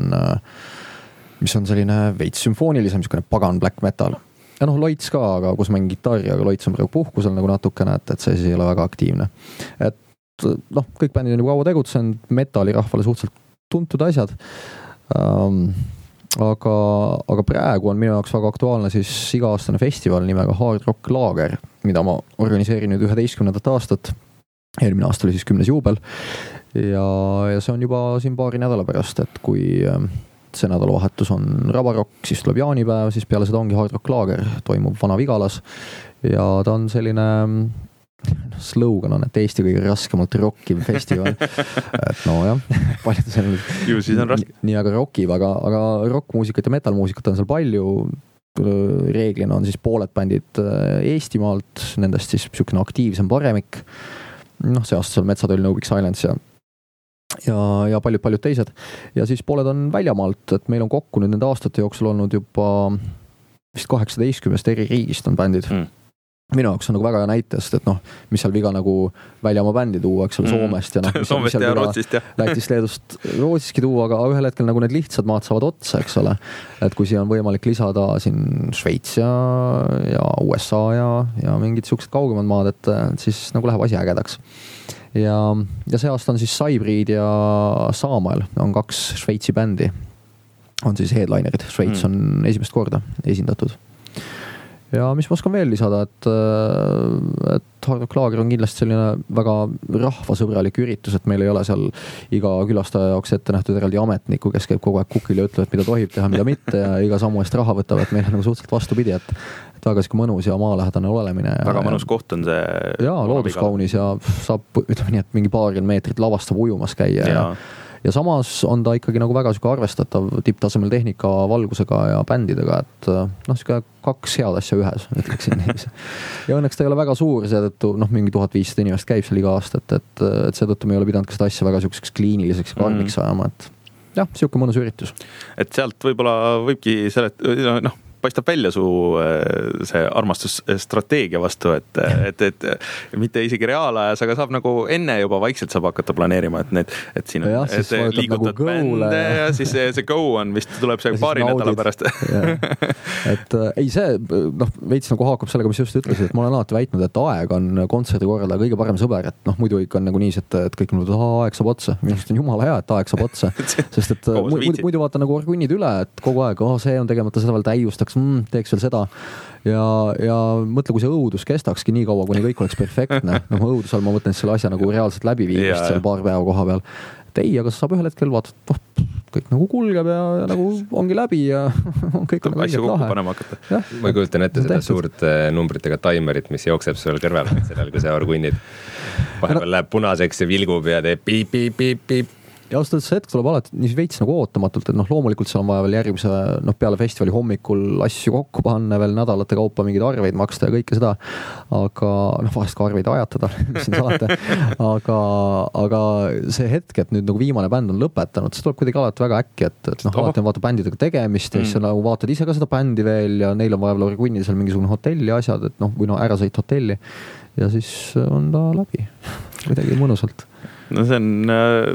mis on selline veits sümfoonilisem, sükene pagan black metal. Ja noh, Loits ka, aga kus mängin gitarri, aga Loits on praegu puhkusel nagu natukene, et, et see siis ei ole väga aktiivne. Et noh, kõik bändid on juba kaua tegutsenud, metali rahvale suhteliselt tuntud asjad. Um, aga, aga praegu on minu jaoks väga aktuaalne siis iga-aastane festival nimega Hard Rock Lager, mida ma organiseerin nüüd üheteistkümnendat aastat. Eelmine aasta oli siis kümnes juubel ja, ja see on juba siin paari nädala pärast, et kui see nädalavahetus on Rabarokk, siis tuleb jaanipäev, siis peale seda ongi Hard Rock Lager, toimub Vana-Vigalas ja ta on selline slogan on, et Eesti kõige raskemalt rockiv festival. Et no jah, paljud seal ju siis on raske. Nii aga rockib, aga, aga rockmuusikat ja metalmuusikat on seal palju. Reeglina on siis pooled bändid Eestimaalt, nendest siis psükene aktiivsem paremik. Noh, see aasta seal Metsatöll, No Big Silence ja ja, ja paljud-paljud teised. Ja siis pooled on väljamaalt, et meil on kokku nüüd nende aastate jooksul olnud juba vist kaheksateistkümnest eri riigist on bändid. Mm. minu jaoks on nagu väga hea näite, sest et noh, mis seal viga nagu väljamaa bändi tuua, eks ole, Soomest ja noh, mis Soomest seal ja viga Rootsist, jah. Lätist, Leedust, Rootsiski tuua, aga ühel hetkel nagu need lihtsad maad saavad otsa, eks ole. Et kui siia on võimalik lisada siin Šveits ja, ja U S A ja, ja mingid siuksed kaugemad maad, et siis nagu läheb asi ägedaks. Ja, ja see aasta on siis Cybrid ja Saamael on kaks Šveitsi bändi, on siis headlinerid. Šveits on mm. esimest korda esindatud. Ja mis ma oskan veel lisada, et, et Hard Rock Laager on kindlasti selline väga rahvasõbralik üritus, et meil ei ole seal iga külastaja jaoks ette nähtud eraldi ametniku, kes käib kogu aeg kukil ja ütleb, et mida tohib teha, mida mitte ja iga sammu eest raha võtab, et meil on nagu suhteliselt vastupidi, et, et väga siuke mõnus ja maalähedane olemine. Ja, väga mõnus koht on see. Jaa, looduskaunis ja saab, ütleme nii, et mingi paarkümmend meetrit lavastab ujumas käia ja, ja ja samas on ta ikkagi nagu väga siuke arvestatav tipptasemel tehnika valgusega ja bändidega, et noh, siuke kaks head asja ühes, ütleksin. Ja õnneks ta ei ole väga suur, seetõttu noh, mingi tuhat viissada inimest käib seal iga aasta, et, et, et seetõttu me ei ole pidanud ka seda asja väga siukseks kliiniliseks karmiks ajama, et jah, siuke mõnus üritus. Et sealt võib-olla võibki selle, noh, paistab välja su see armastusstrateegia vastu, et, et, et mitte isegi reaalajas, aga saab nagu enne juba vaikselt saab hakata planeerima, et need, et siin ja, et liigutad nagu bände ja siis see, see go on vist tuleb see paari nädala pärast. et ei, see noh, veits nagu haakub sellega, mis just ütlesid, et ma olen alati väitnud, et aeg on kontserdi korraldaja kõige parem sõber, et noh, muidu ikka on nagu nii, et, et kõik mõtled, et aeg saab otsa. Minu arust on jumala hea, et aeg saab otsa, sest et muidu, muidu vaata nagu orgunnid üle, et kogu aeg, oh, see on tegemata, seda veel täiustaks, mm, teeks veel seda ja, ja mõtle, kui see õudus kestakski nii kaua, kuni kõik oleks perfektne. Noh, õudus all ma mõtlen selle asja nagu reaalselt läbiviimist seal paar päeva koha peal. Et ei, aga sa saab ühel hetkel vaatad, oh, kõik nagu kulgeb ja, ja nagu ongi läbi ja kõik on nagu asju kokku panema hakata. Ja. Ma kujutan ette seda suurt numbritega taimerit, mis jookseb sul kõrval, sellel, kui see orgunnid vahepeal läheb punaseks ja vilgub ja teeb piip, piip, piip, piip. Ja ausalt, see hetk tuleb alati nii veits nagu ootamatult, et noh, loomulikult seal on vaja veel järgmise, noh, peale festivali hommikul asju kokku panna, veel nädalate kaupa mingeid arveid maksta ja kõike seda, aga noh, vahest ka arveid ajatada, mis siin salata, aga, aga see hetk, et nüüd nagu viimane bänd on lõpetanud, see tuleb kuidagi alati väga äkki, et, et noh, alati on vaata bändidega tegemist ja siis mm. nagu vaatad ise ka seda bändi veel ja neil on vaja veel orgunnil seal mingisugune hotelli asjad, et noh, või noh, ära sõit hotelli ja siis on ta läbi kuidagi mõnusalt. No see on äh...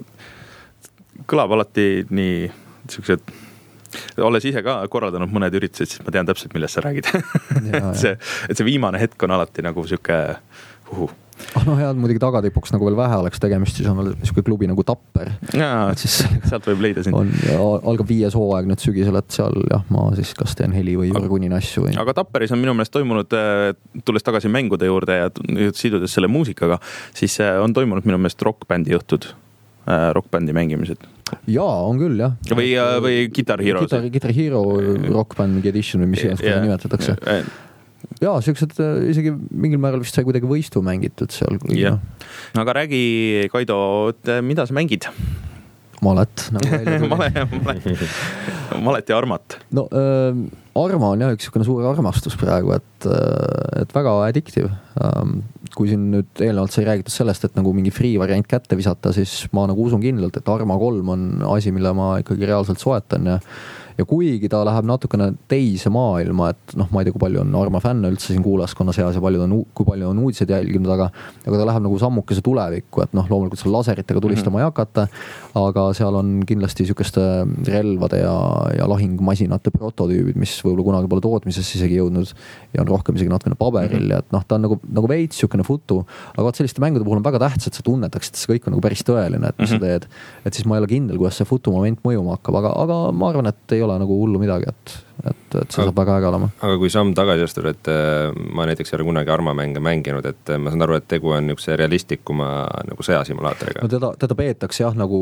kõlab alati nii siuksed, olles ise ka korraldanud mõned üritused, siis ma tean täpselt, millest sa räägid. Ja, see, et see viimane hetk on alati nagu siuke uhu. Ah, no head muidugi tagatipuks nagu veel vähe oleks tegemist, siis on veel siuke klubi nagu Tapper. Jaa, siis sealt võib leida sind. On, algab viies hooaeg nüüd sügisel, et seal jah, ma siis kas teen heli või orgunin asju. Või... Aga Tapperis on minu meelest toimunud, tulles tagasi mängude juurde ja sidudes selle muusikaga, siis on toimunud minu meelest rockbändi õhtud. Rockbändi mängimised. Jaa, on küll, jah. Või, või Guitar Hero. Guitar, Guitar Hero rockband mingi edition või mis iganes yeah, nimetatakse. Yeah. Jaa, siuksed isegi mingil määral vist sai kuidagi võistu mängitud seal. Yeah. No. Aga räägi, Kaido, mida sa mängid? Malet. Nagu Malet, malet. Malet ja Armat. No, äh, Arma on jah üks siukene suur armastus praegu, et, et väga addictive. Ähm, kui siin nüüd eelnevalt sai räägitud sellest, et nagu mingi free variant kätte visata, siis ma nagu usun kindlalt, et Arma kolm on asi, mille ma ikkagi reaalselt soetan ja ja kuigi ta läheb natukene teise maailma, et noh, ma ei tea, kui palju on Arma fänne üldse siin kuulaskonna seas ja palju on, kui palju on uudised jälginud, aga, aga ta läheb nagu sammukese tulevikku, et noh, loomulikult seal laseritega tulistama ei hakata, aga seal on kindlasti sükeste relvade ja, ja lahingmasinate prototüübid, mis võib-olla kunagi pole tootmisesse isegi jõudnud ja on rohkem isegi natukene paberil ja et noh, ta on nagu, nagu veits sükene futu, aga vaat selliste mängude puhul on väga tähtsad, et sa tunnetaks, et see kõik on nagu päris tõeline, et mis mm -hmm. sa teed, et siis ma ei ole kindel, kuidas see futu moment mõjuma hakkab, aga, aga ma arvan, et ei ole nagu hullu midagi, et, et, et see saab väga äge olema. Aga kui samm tagasi astud, et ma näiteks ei ole kunagi Arma mänge mänginud, et ma saan aru, et tegu on niisuguse realistlikuma nagu sõjasimulaatoriga. No teda, teda peetakse jah nagu,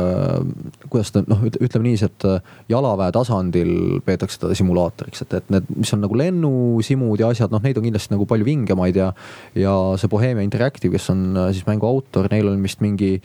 äh, kuidas ta, noh, ütleme nii, et jalaväe tasandil peetakse teda simulaatoriks, et, et need, mis on nagu lennusimud ja asjad, noh, neid on kindlasti nagu palju vingemaid ja, ja see Bohemia Interactive, kes on siis mängu autor, neil on vist mingi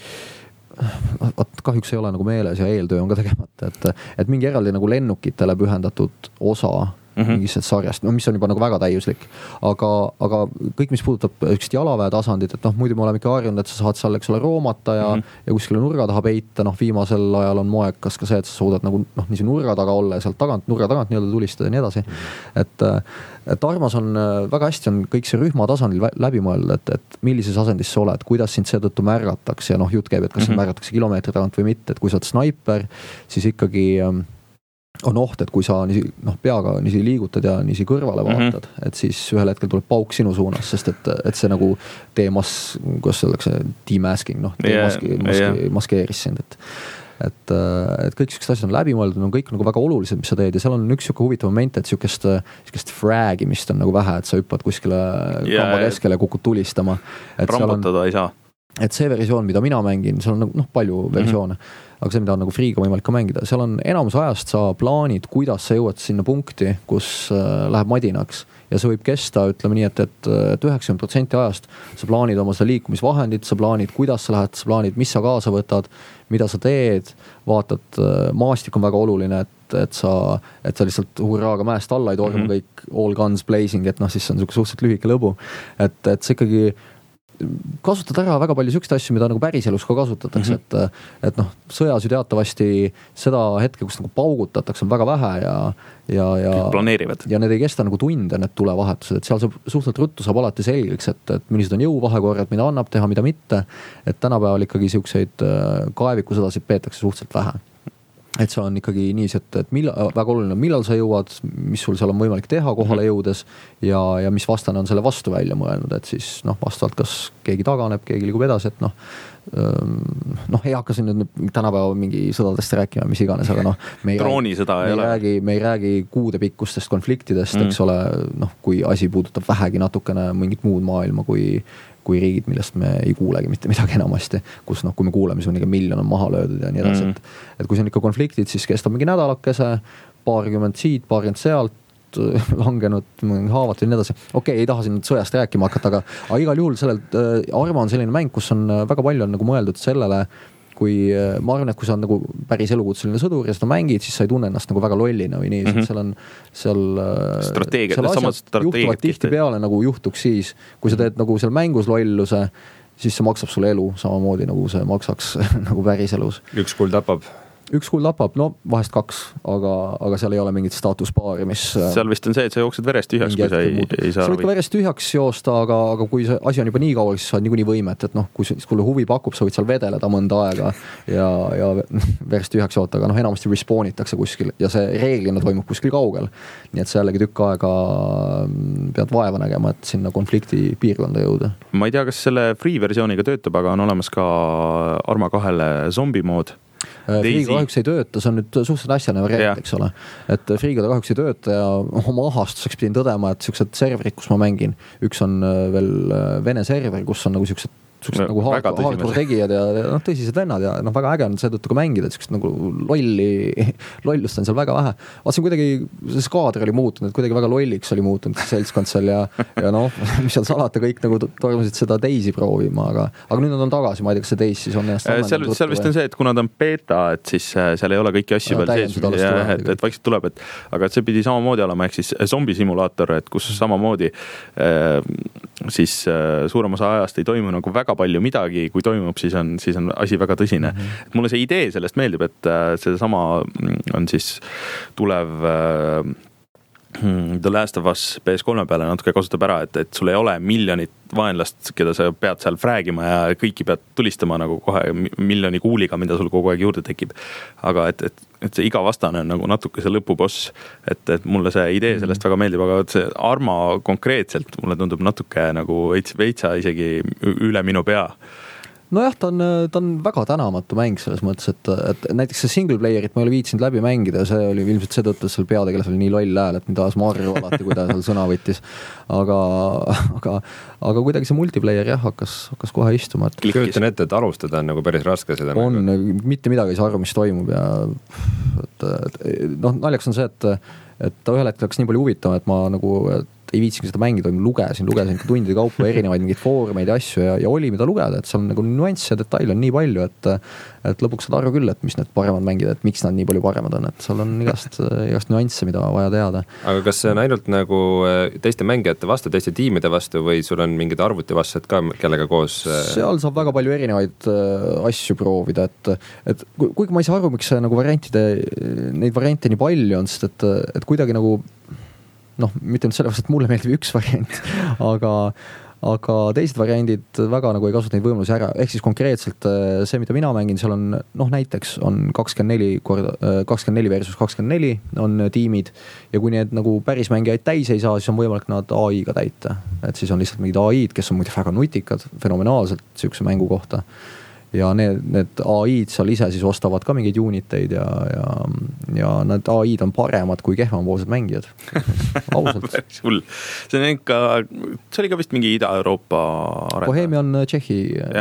Vat, kahjuks ei ole nagu meeles ja eeltöö on ka tegemata, et, et mingi eraldi nagu lennukitele pühendatud osa mm-hmm. mingist sarjast, no mis on juba nagu väga täiuslik. Aga, aga kõik, mis puudutab ükst jalaväe tasandit, et noh, muidu me oleme ikka harjunud, et sa saad seal, eks ole, roomata ja, mm-hmm. ja kuskile nurga taha peita, noh, viimasel ajal on moekas ka see, et sa suudad nagu noh, nii nurga taga olla ja sealt tagant, nurga tagant nii-öelda tulistada ja nii edasi. Mm-hmm. Et, et Armas on väga hästi on kõik see rühma tasandil läbi mõelda, et, et millises asendis sa oled, kuidas sind seetõttu märgatakse ja noh, jutt käib, et kas mm-hmm. märgatakse kilomeetri tagant või mitte, et kui sa oled snaiper, siis ikkagi on oht, et kui sa niisi, noh, peaga niisi liigutad ja niisi kõrvale vaatad, mm-hmm. et siis ühel hetkel tuleb pauk sinu suunas, sest et, et see nagu teemas, kuidas öeldakse, demasking, noh, teemaski, yeah, maski, yeah. maskeeris sind, et et, et kõik siuksed asjad on läbi mõeldud, on kõik nagu väga olulised, mis sa teed ja seal on üks siuke huvitav moment, et siukest, siukest fragimist on nagu vähe, et sa hüppad kuskile yeah, kamba keskele ja kukud tulistama. Rambutada ei saa. Et see versioon, mida mina mängin, seal on nagu, noh, palju versioone, mm-hmm. aga see, mida on nagu Freega võimalik ka mängida, seal on enamus ajast sa plaanid, kuidas sa jõuad sinna punkti, kus äh, läheb madinaks ja see võib kesta, ütleme nii, et, et, et üheksakümmend protsenti ajast sa plaanid oma seda liikumisvahendit, sa plaanid, kuidas sa lähed, sa plaanid, mis sa kaasa võtad, mida sa teed, vaatad, maastik on väga oluline, et, et sa, et sa lihtsalt hurraaga mäest alla ei torma mm-hmm. kõik all guns blazing, et noh, siis on niisugune suhteliselt lühike lõbu, et, et see ikkagi kasutad ära väga palju siukseid asju, mida nagu päriselus ka kasutatakse, mm-hmm. et, et noh, sõjas ju teatavasti seda hetke, kus nagu paugutatakse, on väga vähe ja, ja, ja, ja need ei kesta nagu tunde, need tulevahetused, et seal saab suhteliselt ruttu saab alati selgeks, et, et millised on jõuvahekorrad, mida annab teha, mida mitte, et tänapäeval ikkagi siukseid kaevikusõdasid peetakse suhteliselt vähe. Et see on ikkagi nii, et, et millal, väga oluline, millal sa jõuad, mis sul seal on võimalik teha kohale jõudes ja, ja mis vastane on selle vastu välja mõelnud, et siis noh, vastavalt kas keegi taganeb, keegi liigub edasi, et noh, noh, ei hakka siin nüüd tänapäeva mingi sõdadest rääkima, mis iganes, aga noh, me ei, Droonisõda me ei, ei, räägi, me ei räägi kuude pikkustest konfliktidest, mm. eks ole, noh, kui asi puudutab vähegi natukene mingit muud maailma kui kui riigid, millest me ei kuulegi mitte midagi enamasti, kus noh, kui me kuuleme, siis on ikka miljon on maha löödud ja nii edasi, mm. et, et kui see on ikka konfliktid, siis kestab mingi nädalakese, paarkümmend siit, paarkümmend sealt, langenud, haavad ja nii edasi. Okei, okay, ei taha siin sõjast rääkima hakata, aga, aga igal juhul sellelt äh, Arma on selline mäng, kus on väga palju on nagu mõeldud sellele, kui ma arvan, et kui sa on nagu päris elukutseline sõdur ja seda mängid, siis sa ei tunne ennast nagu väga lollina või nii, mm-hmm. seal on seal, strateegiad, seal asjad juhtuvad tihti peale nagu juhtuks siis, kui sa teed nagu seal mängus lolluse, siis see maksab sulle elu samamoodi nagu see maksaks nagu päris elus. Üks kuul tapab. Üks kuul tapab, no vahest kaks, aga, aga seal ei ole mingit staatuspaari, mis seal vist on see, et sa jooksed verest tühjaks, kui sa ei, ei saa sa võid ka verest tühjaks joosta, aga, aga kui see asi on juba nii kaua, siis sa oled niikuinii võimet, et noh, kui sulle huvi pakub, sa võid seal vedeleda mõnda aega ja, ja verest tühjaks joota, aga noh, enamasti respaunitakse kuskil ja see reeglina toimub kuskil kaugel. Nii et sa jällegi tükk aega pead vaeva nägema, et sinna konflikti piirkonda jõuda. Ma ei tea, kas selle free versiooniga töötab, aga on olemas ka Arma kahele zombi mood. Freega kahjuks ei tööta, see on nüüd suhteliselt asjane variant, eks ole. Et Freega ta kahjuks ei tööta ja oma ahastuseks pidin tõdema, et siuksed serverid, kus ma mängin, üks on veel Vene server, kus on nagu siuksed siuksed no, nagu hardcore tegijad ja noh, tõsised vennad ja noh, väga äge on seetõttu ka mängida, et siukest nagu lolli, lollust on seal väga vähe. Vaatsin kuidagi, see skaader oli muutunud, kuidagi väga lolliks oli muutunud seltskond seal ja, ja noh, mis seal salata, kõik nagu tormusid seda teisi proovima, aga, aga nüüd nad on tagasi, ma ei tea, kas see teis siis on ennast seal, seal vist on see, et kuna ta on beta, et siis seal ei ole kõiki asju veel sees, et, et vaikselt tuleb, et aga et see pidi samamoodi olema, ehk siis zombisimulaator, et kus samamoodi äh, siis äh, suurem osa ajast ei toimu nagu väga palju midagi, kui toimub, siis on, siis on asi väga tõsine. Mm-hmm. Et mulle see idee sellest meeldib, et äh, see sama on siis tulev äh, The Last of Us P S kolme peale natuke kasutab ära, et, et sul ei ole miljonit vaenlast, keda sa pead seal fräägima ja kõiki pead tulistama nagu kohe miljoni kuuliga, mida sul kogu aeg juurde tekib. Aga et, et, et see iga vastane on nagu natuke see lõpuboss, et, et mulle see idee sellest väga meeldib, aga see Arma konkreetselt mulle tundub natuke nagu veits, veitsa isegi üle minu pea. Nojah, ta on, ta on väga tänamatu mäng selles mõttes, et, et näiteks see single playerit ma ei ole viitsinud läbi mängida ja see oli ilmselt seetõttu, et seal peategelas oli nii loll hääl, et mida ajas marju alati, kui ta seal sõna võttis. Aga, aga, aga kuidagi see multiplayer jah, hakkas, hakkas kohe istuma. Et kujutan ette, et alustada on nagu päris raske seda on, mängu. Mitte midagi ei saa aru, mis toimub ja et, et, noh, naljaks on see, et et ta ühel hetkel läks nii palju huvitama, et ma nagu, et ei viitsinud seda mängida, lugesin, lugesin tundide kaupa erinevaid mingeid foorumeid ja asju ja, ja oli mida lugeda, et seal nagu nüansse ja detaile on nii palju, et et lõpuks saad aru küll, et mis need paremad mängida, et miks nad nii palju paremad on, et seal on igast, igast nüansse, mida vaja teada. Aga kas see on ainult nagu teiste mängijate vastu, teiste tiimide vastu või sul on mingid arvuti vastused ka, kellega koos? Seal saab väga palju erinevaid asju proovida, et, et kuigi ma ei saa aru, miks see nagu variantide, neid variante nii palju on, sest et, et kuidagi nagu noh, mitte nüüd sellepärast, et mulle meeldib üks variant, aga aga teised variandid väga nagu ei kasuta neid võimalusi ära, ehk siis konkreetselt see, mida mina mängin, seal on, noh näiteks on kakskümmend neli korda, kakskümmend neli versus kakskümmend neli on tiimid ja kui need nagu päris mängijaid täis ei saa, siis on võimalik nad A I-ga täita, et siis on lihtsalt mingid A I-d, kes on muidu väga nutikad, fenomenaalselt sihukese mängu kohta ja need, need A I-d seal ise siis ostavad ka mingeid uniteid ja, ja, ja need A I-d on paremad kui kehvamapoolsed mängijad. Ausalt. Päris hull. See on ikka, see oli ka vist mingi Ida-Euroopa arenda. Bohemia on Tšehhi.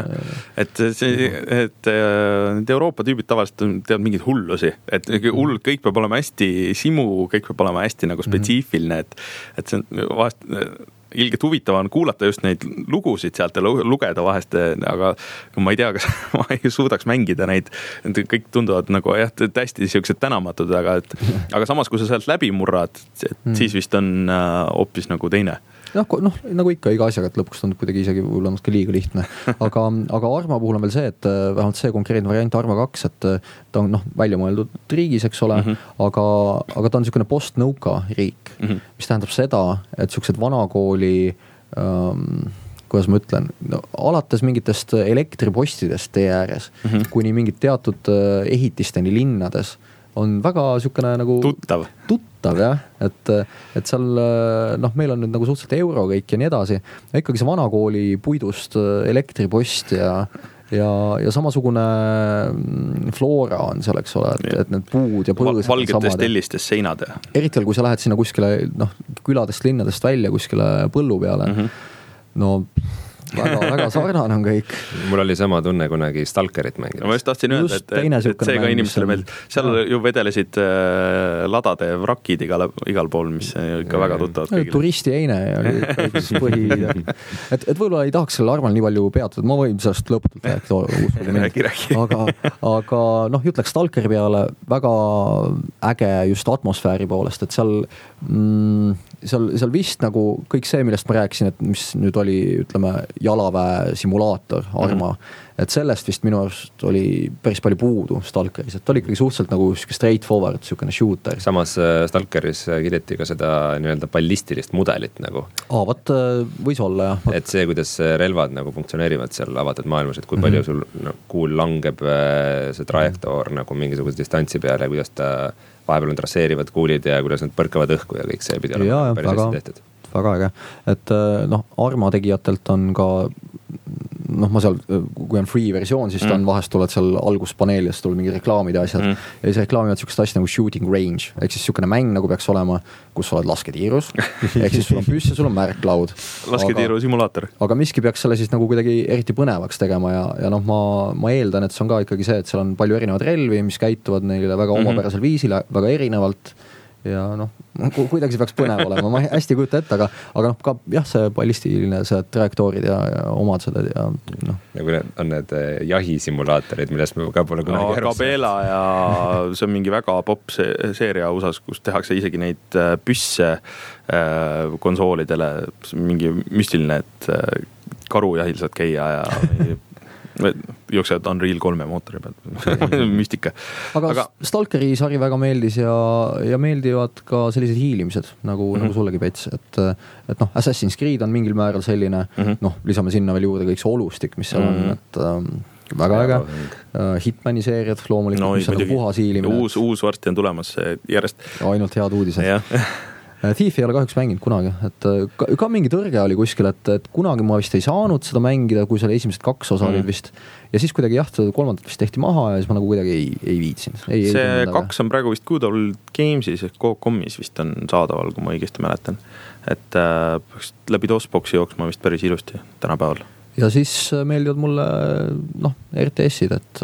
Et, see, et need Euroopa tüübid tavaliselt teevad mingid hullusi, et hull, kõik peab olema hästi simu, kõik peab olema hästi nagu spetsiifiline, et, et see on vahest ilgelt huvitav on kuulata just neid lugusid sealt ja lugeda vahest, aga ma ei tea, kas ma ei suudaks mängida neid, kõik tunduvad nagu jah, täiesti siuksed tänamatud, aga, et, aga samas, kui sa sealt läbi murrad, et siis vist on hoopis nagu teine. noh, noh, nagu ikka iga asjaga, et lõpuks tundub kuidagi isegi võib-olla natuke liiga lihtne, aga, aga Arma puhul on veel see, et vähemalt see konkreetne variant Arma kaks, et ta on noh, välja mõeldud riigis, eks ole, mm -hmm. aga, aga ta on niisugune post-nõuka riik, mm -hmm. mis tähendab seda, et niisugused vanakooli ähm, kuidas ma ütlen, no, alates mingitest elektripostidest tee ääres, mm -hmm. kuni mingid teatud ehitisteni linnades on väga niisugune nagu tuttav, tuttav jah, et, et seal noh, meil on nüüd nagu suhteliselt euro kõik ja nii edasi, ja ikkagi see vanakooli puidust elektripost ja ja, ja samasugune floora on seal, eks ole, et, et need puud ja põõsad valgetes tellistes seinad. Eriti kui sa lähed sinna kuskile noh, küladest, linnadest välja kuskile põllu peale, mm -hmm. no väga, väga sarnane on kõik. Mul oli sama tunne kunagi Stalkerit mängida. Ma just tahtsin öelda, et, et, et see ka inimestele meeldib. Seal ja. ju vedelesid äh, ladade vrakid igal, igal pool, mis ikka ja, väga tuttavad kõigile. Turisti eine oli põhi. et, et võib-olla ei tahaks selle Armal nii palju peatada, ma võin sellest lõputult rääkida. aga, aga noh, ütleks Stalkeri peale väga äge just atmosfääri poolest, et seal mm, seal, seal vist nagu kõik see, millest ma rääkisin, et mis nüüd oli, ütleme, jalaväe simulaator Arma, mm-hmm. et sellest vist minu arust oli päris palju puudu Stalkeris, et oli ikkagi suhteliselt nagu straight forward, niisugune shooter. Samas Stalkeris kirjeti ka seda nii-öelda ballistilist mudelit nagu. Aa, vaat võis olla, jah. Et see, kuidas relvad nagu funktsioneerivad seal avatud maailmas, et kui palju mm-hmm. sul no, kuul langeb see trajektoor mm-hmm. nagu mingisuguse distantsi peale ja kuidas ta vahepeal on trasseerivad kuulid ja kuidas nad põrkavad õhku ja kõik see pidi olema päris hästi tehtud. Väga äge, et noh, Arma tegijatelt on ka noh, ma seal, kui on free versioon, siis ta on vahest tuled seal alguspaneelist, tuleb mingi reklaamid ja asjad mm. ja siis reklaamivad niisugust asja nagu shooting range, ehk siis niisugune mäng nagu peaks olema, kus sa oled lasketiirus, ehk siis sul on püss ja sul on märklaud. Lasketiiru simulaator. Aga miski peaks selle siis nagu kuidagi eriti põnevaks tegema ja, ja noh, ma, ma eeldan, et see on ka ikkagi see, et seal on palju erinevad relvi, mis käituvad neile väga omapärasel viisil, väga erinevalt ja noh, kuidagi see peaks põnev olema, ma hästi ei kujuta ette, aga, aga noh, ka jah, see ballistiline, see trajektoorid ja, ja omadused ja noh. Ja kui need on need jahisimulaatorid, millest me ka pole kunagi no, Gabela ja see on mingi väga pop seeria usas, kus tehakse isegi neid püsse äh, konsoolidele, mingi müstiline, et karujahil saad käia ja jooksevad Unreal kolme mootori pealt, müstika. Aga, aga Stalkeri sari väga meeldis ja, ja meeldivad ka sellised hiilimised, nagu, mm-hmm. nagu sullegi Pets, et, et noh, Assassin's Creed on mingil määral selline, mm-hmm. noh, lisame sinna veel juurde kõik see olustik, mis seal mm-hmm. on, et ähm, väga äge. Uh, Hitmani seeriad loomulikult, no, mis on nagu puhas hiilimine. Uus, uus varsti on tulemas järjest. Ainult head uudised. Thief ei ole kahjuks mänginud kunagi, et ka, ka mingi tõrge oli kuskil, et, et kunagi ma vist ei saanud seda mängida, kui seal esimesed kaks osa olid mm. vist. Ja siis kuidagi jah, kolmandat vist tehti maha ja siis ma nagu kuidagi ei, ei viitsinud. Ei, see ei kaks on praegu vist Good Old Games'is ehk Go Comis vist on saadaval, kui ma õigesti mäletan. Et äh, läbi DOSBoxi jooksma vist päris ilusti tänapäeval. Ja siis meeldivad mulle noh, R T S-id, et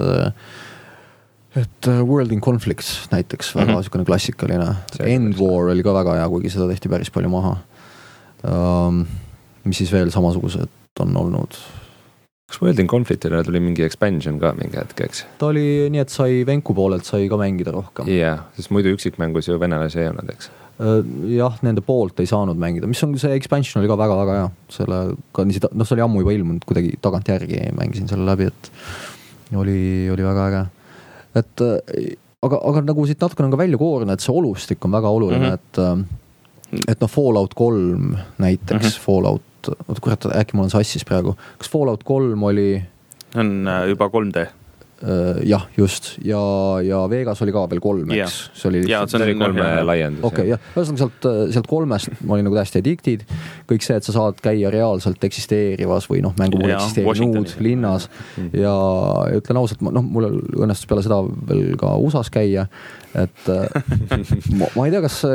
et World in Conflicts näiteks, väga mm-hmm. niisugune klassikaline. End War oli ka väga hea, kuigi seda tehti päris palju maha. um,. Mis siis veel samasugused on olnud? Kas World in Conflictile tuli mingi expansion ka mingi hetk, eks? Ta oli nii, et sai Venku poolelt sai ka mängida rohkem. Jah, sest muidu üksikmängus ju venelasi ei olnud, eks? Jah, nende poolt ei saanud mängida, mis on see expansion oli ka väga-väga hea. Selle, ka, noh, see oli ammu juba ilmunud, kuidagi tagant järgi mängisin selle läbi, et oli, oli väga äge. Et, aga, aga nagu siit natuke on ka välja koorne, et see olustik on väga oluline, mm-hmm. et, et noh, Fallout kolm näiteks, mm-hmm. Fallout oot, kurat, äkki mul on sassis praegu. Kas Fallout kolm oli... On juba kolm D. Uh, jah, just. Ja, ja Vegas oli ka veel kolm, eks? Yeah. See oli, ja, see oli kolme laiendus. Okei, jah. Ühesõnaga sealt, sealt kolmest ma olin nagu täiesti addicted. Kõik see, et sa saad käia reaalselt eksisteerivas või noh, mängu mul eksisteerinud linnas. Ja, ja ütlen ausalt, noh, mul õnnestus peale seda veel ka U S A-s käia. Et ma, ma ei tea, kas,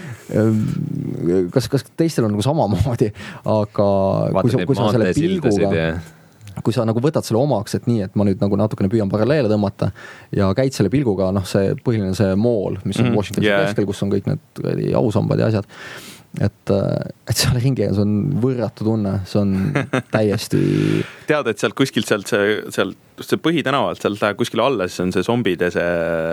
kas, kas teistel on nagu samamoodi, aga kui sa, kui sa selle pilguga... kui sa nagu võtad selle omaks, et nii, et ma nüüd nagu natukene püüan paralleele tõmmata ja käid selle pilguga, noh see põhiline see mool, mis on Washington yeah. keskel, kus on kõik need ausambad ja asjad. Et, et seal ringi see on võrratu tunne, see on täiesti... Tead, et sealt kuskilt sealt see, sealt, see põhitänavalt, sealt läheb kuskil alla, siis on see zombide see,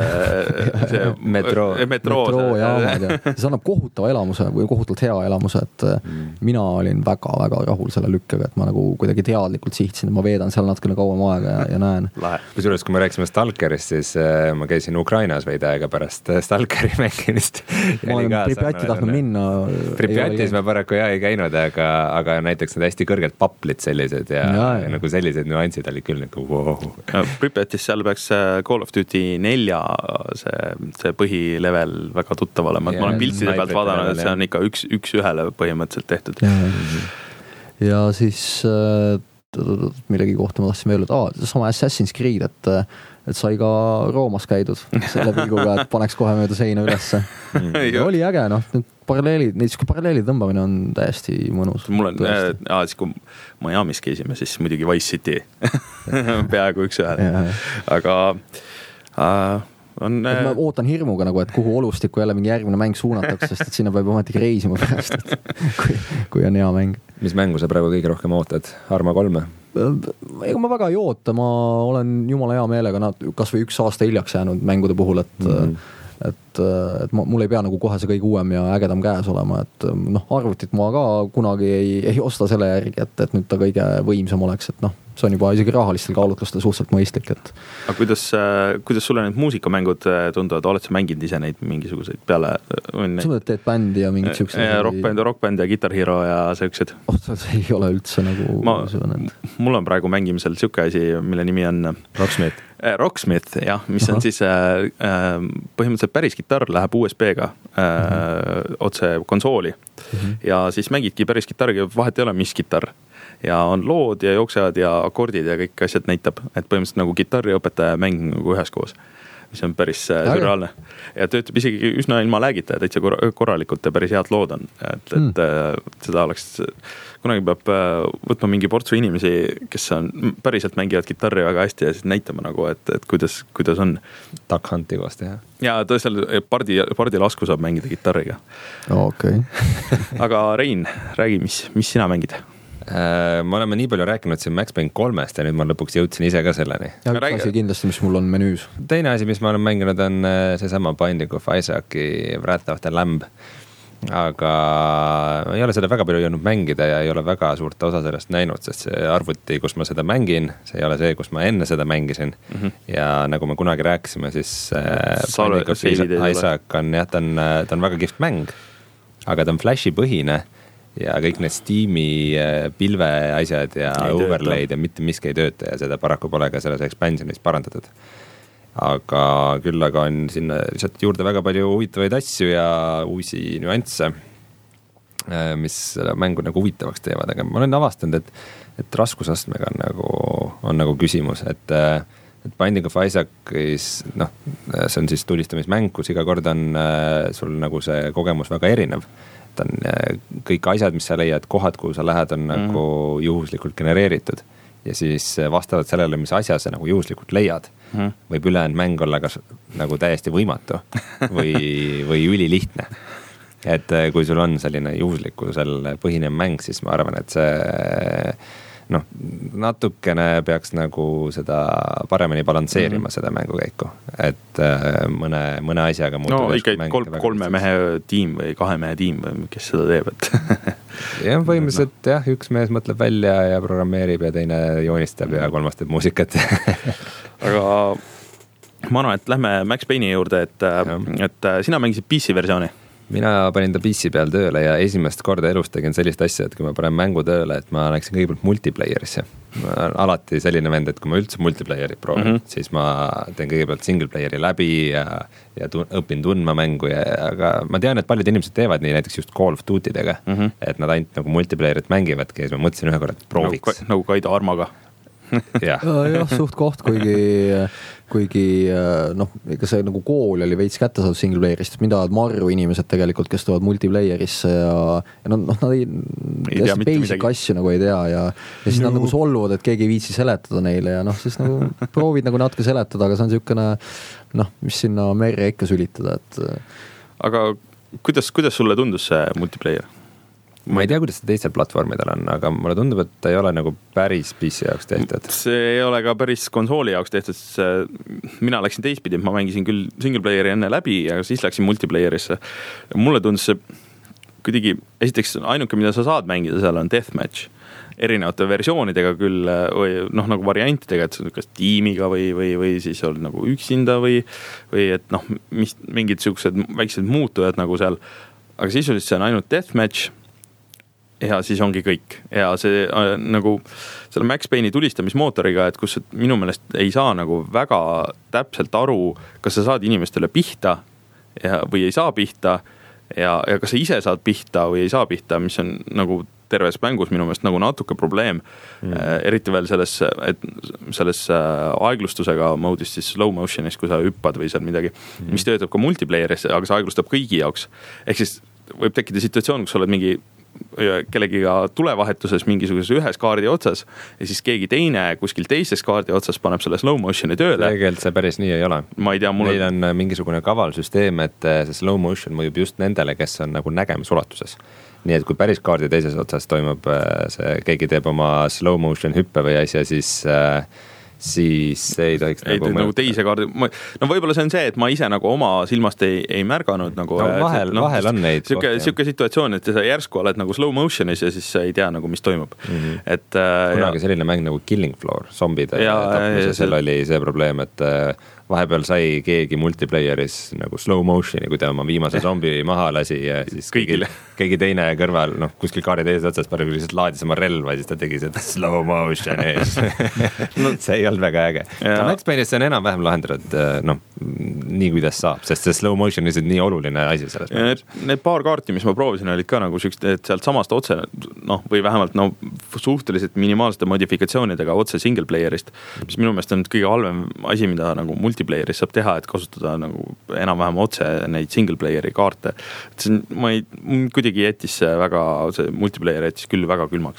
see metro, metro, metro jaamad ja see annab kohutava elamuse või kohutavalt hea elamuse, et mm. mina olin väga-väga rahul selle lükkega, et ma nagu kuidagi teadlikult sihtsin, et ma veedan seal natukene kauem aega ja, ja näen. Kusjuures, kui me rääksime Stalkerist, siis äh, ma käisin Ukrainas veidi aega pärast Stalkeri mängimist. Ma olen Pripjati tahtnud minna. Pripjatis ma paraku jah ei käinud, aga, aga näiteks need hästi kõrged paplid sellised ja, ja, ja nagu sellised nüansid oli küll nagu wow. Pripjatis seal peaks Call of Duty nelja see, see põhilevel väga tuttav olema, et ja, ma olen piltide pealt vaadanud, et see on ikka üks, üks ühele põhimõtteliselt tehtud. Ja, ja siis äh, millegi kohta ma tahtsin veel, et ah, sama Assassin's Creed, et, et sai ka Roomas käidud selle pilguga, et paneks kohe mööda seina ülesse. Oli äge, noh, need paralleelid, neid paralleelid tõmbamine on täiesti mõnus. Mul on, äh, siis kui Miami's käisime, siis muidugi Vice City peaaegu üks ühele. Aga äh, on... Et ma ootan hirmuga nagu, et kuhu olustikku jälle mingi järgmine mäng suunatakse, sest et sinna peab ometigi reisima pärast, et kui, kui on hea mäng. Mis mängu sa praegu kõige rohkem ootad? Arma kolme? Ega ma väga ei oota, ma olen jumala hea meelega kas või üks aasta hiljaks jäänud mängude puhul, et mm-hmm. et, et ma, mul ei pea nagu kohe see kõige uuem ja ägedam käes olema, et noh, arvutit ma ka kunagi ei, ei osta selle järgi, et, et nüüd ta kõige võimsam oleks, et noh, see on juba isegi rahalistel kaalutlustel suhteliselt mõistlik, et aga kuidas, kuidas sulle need muusikamängud tunduvad, oled sa mänginud ise neid mingisuguseid peale? Sa teed bändi ja mingid siuksed rockbänd, rockbänd ja Guitar Hero ja siuksed? Oh, see ei ole üldse nagu ma, mul on praegu mängimisel siuke asi, mille nimi on Rocksmith. Rocksmith, jah, mis Aha. on siis äh, põhimõtteliselt päris gitarr läheb U S B-ga äh, mm-hmm. otse konsooli mm-hmm. ja siis mängidki päris gitarriga, vahet ei ole, mis gitarr. Ja on lood ja jooksevad ja akordid ja kõik asjad näitab, et põhimõtteliselt nagu gitarriõpetaja mäng nagu üheskoos, mis on päris sürreaalne. Ja töötab isegi üsna ilma läägita ja täitsa korralikult ja päris head lood on. Et, et mm. seda oleks, kunagi peab võtma mingi portsu inimesi, kes on, päriselt mängivad gitarri väga hästi ja siis näitama nagu, et, et kuidas, kuidas on. Duck Hunti koos teha. Ja tõestel pardi, pardi lasku saab mängida gitarriga. Okei. Aga Rein, räägi, mis, mis sina mängid? Me oleme nii palju rääkinud siin Max Payne kolmest ja nüüd ma lõpuks jõudsin ise ka selleni. Ja üks asi kindlasti, mis mul on menüüs. Teine asi, mis ma olen mänginud, on seesama Binding of Isaaci Wrath of the Lamb. Aga ei ole seda väga palju jõudnud mängida ja ei ole väga suurt osa sellest näinud, sest see arvuti, kus ma seda mängin, see ei ole see, kus ma enne seda mängisin. Mm-hmm. Ja nagu me kunagi rääkisime, siis Binding of Isaac on, jah, ta on, ta on väga kihvt mäng, aga ta on Flashi põhine ja kõik need Steam'i pilve asjad ja ei overlaid tööta. Ja mitte miski ei tööta ja seda paraku pole ka selles expansionis parandatud. Aga küll aga on sinna lihtsalt juurde väga palju huvitavaid asju ja uusi nüansse, mis mängu nagu huvitavaks teevad, aga ma olen avastanud, et, et raskusastmega on nagu, on nagu küsimus, et, et Binding of Isaacis, noh, see on siis tulistamismäng, kus iga kord on sul nagu see kogemus väga erinev. On kõik asjad, mis sa leiad, kohad, kuhu sa lähed, on mm. nagu juhuslikult genereeritud. Ja siis vastavalt sellele, mis asja sa nagu juhuslikult leiad, mm. võib ülejäänud mäng olla kas nagu täiesti võimatu või, või ülilihtne. et kui sul on selline juhuslikkusel põhinev mäng, siis ma arvan, et see noh, natukene peaks nagu seda paremini balansseerima mm-hmm. seda mängukäiku, et mõne, mõne asjaga no ikka kolm, kolme mehe tiim või kahe mehe tiim või kes seda teeb, et jah, põhimõtteliselt jah, üks mees mõtleb välja ja programmeerib ja teine joonistab ja kolmas teeb muusikat aga ma arvan, et lähme Max Payne'i juurde, et, et sina mängisid P C versiooni. Mina panin ta P C peal tööle ja esimest korda elus tegin sellist asja, et kui ma panen mängu tööle, et ma läksin kõigepealt multiplayerisse. Ma olen alati selline vend, et kui ma üldse multiplayerit proovin, mm-hmm. siis ma teen kõigepealt single playeri läbi ja, ja tu- õpin tundma mängu, ja, aga ma tean, et paljud inimesed teevad nii näiteks just Call of Duty-dega, mm-hmm. et nad ainult nagu multiplayerit mängivadki ja siis ma mõtlesin ühe korra, et prooviks. Nagu, nagu Kaido Armaga. jah, suht koht, kuigi, kuigi noh, ega see nagu kool oli veits kätte saadud single playerist, mida marru inimesed tegelikult, kes tulevad multiplayerisse ja, ja noh, nad ei, ei tea basic asju nagu ei tea ja, ja siis no. nad nagu solvuvad, et keegi ei viitsi seletada neile ja noh, siis nagu proovid nagu natuke seletada, aga see on niisugune noh, mis sinna merre ikka sülitada, et aga kuidas, kuidas sulle tundus see multiplayer? Ma ei tea, kuidas see teistel platvormidel on, aga mulle tundub, et ta ei ole nagu päris P C jaoks tehtud. See ei ole ka päris konsooli jaoks tehtud. Mina läksin teistpidi, ma mängisin küll single playeri enne läbi ja siis läksin multiplayerisse. Mulle tundus see kuidagi, esiteks ainuke, mida sa saad mängida seal on deathmatch. Erinevate versioonidega küll, või noh, nagu variantidega, et kas tiimiga või, või, või siis on nagu üksinda või, või et noh, mis, mingid siuksed väiksed muutujad nagu seal. Aga siis oli see on ainult deathmatch ja siis ongi kõik. Ja see äh, nagu selle Max Payne'i tulistamismootoriga, et kus minu meelest ei saa nagu väga täpselt aru, kas sa saad inimestele pihta ja, või ei saa pihta ja, ja kas sa ise saad pihta või ei saa pihta, mis on nagu terves mängus minu meelest nagu natuke probleem. Mm. Äh, eriti veel selles, et selles äh, aeglustusega moodis siis slow motionis, kui sa hüppad või seal midagi, mm. mis töötab ka multiplayeris, aga see aeglustab kõigi jaoks. Ehk siis võib tekkida situatsioon, kus oled mingi kellegiga tulevahetuses mingisuguses ühes kaardi otsas ja siis keegi teine kuskil teises kaardi otsas paneb selle slow motioni tööle. Tegelikult see päris nii ei ole. Ma ei tea, mulle... Meil on mingisugune kavalsüsteem, et see slow motion mõjub just nendele, kes on nagu nägemisulatuses. Nii et kui päris kaardi teises otsas toimub see, keegi teeb oma slow motion hüppe või asja, siis siis ei tohiks ei, nagu, nagu teise kaardi, no võib-olla see on see, et ma ise nagu oma silmast ei, ei märganud nagu, no, vahel, no, vahel on neid siuke, siuke situatsioon, et sa järsku oled nagu slow motionis ja siis sa ei tea nagu, mis toimub mm-hmm. et kunagi ja... selline mäng nagu Killing Floor, zombide tapmise, seal oli see probleem, et vahepeal sai keegi multiplayeris nagu slow motioni, kui ta oma viimase zombi maha lasi ja siis keegi, keegi teine kõrval, noh, kuskil kaari teises otsas parem lihtsalt laadis oma relva, siis ta tegi seda slow motioni no, see ei olnud väga äge. Max Payne'is see on enam-vähem lahendanud, noh, nii kuidas saab, sest see slow motion on nii oluline asi selles need, need paar kaarti, mis ma proovisin, olid ka nagu süks, et sealt samast otse, noh, või vähemalt no, suhteliselt minimaalsete modifikatsioonidega otse single playerist, mis minu meelest on kõige halvem asi, mida nagu multiplayeris saab teha, et kasutada nagu enam-vähem otse neid single playeri kaarte. Et see, ma ei, kuidagi jättis see väga, see multiplayer jättis küll väga külmaks.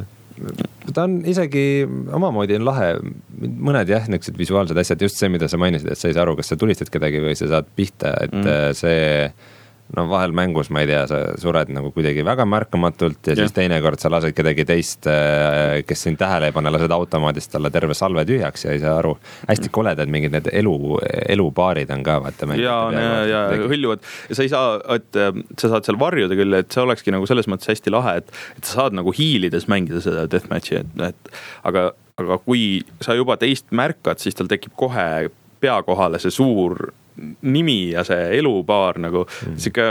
Ta on isegi omamoodi on lahe, mõned jah, niisugused visuaalsed asjad, just see, mida sa mainisid, et sa ei saa aru, kas sa tulistad kedagi või sa saad pihta, et mm. see no vahel mängus, ma ei tea, sa sured nagu kuidagi väga märkamatult ja, ja. siis teinekord sa lased kedagi teist, kes sind tähele ei pane, lased automaadist talle terve salve tühjaks ja ei saa aru. Hästi koledad mingid need elu, elupaarid on ka, vaata. Ja, ja, ja hõljuvad. Ja sa ei saa, et sa saad seal varjuda küll, et see olekski nagu selles mõttes hästi lahe, et, et sa saad nagu hiilides mängida seda deathmatchi, et, et aga, aga kui sa juba teist märkad, siis tal tekib kohe pea kohale see suur nimi ja see elupaar nagu mm. siuke,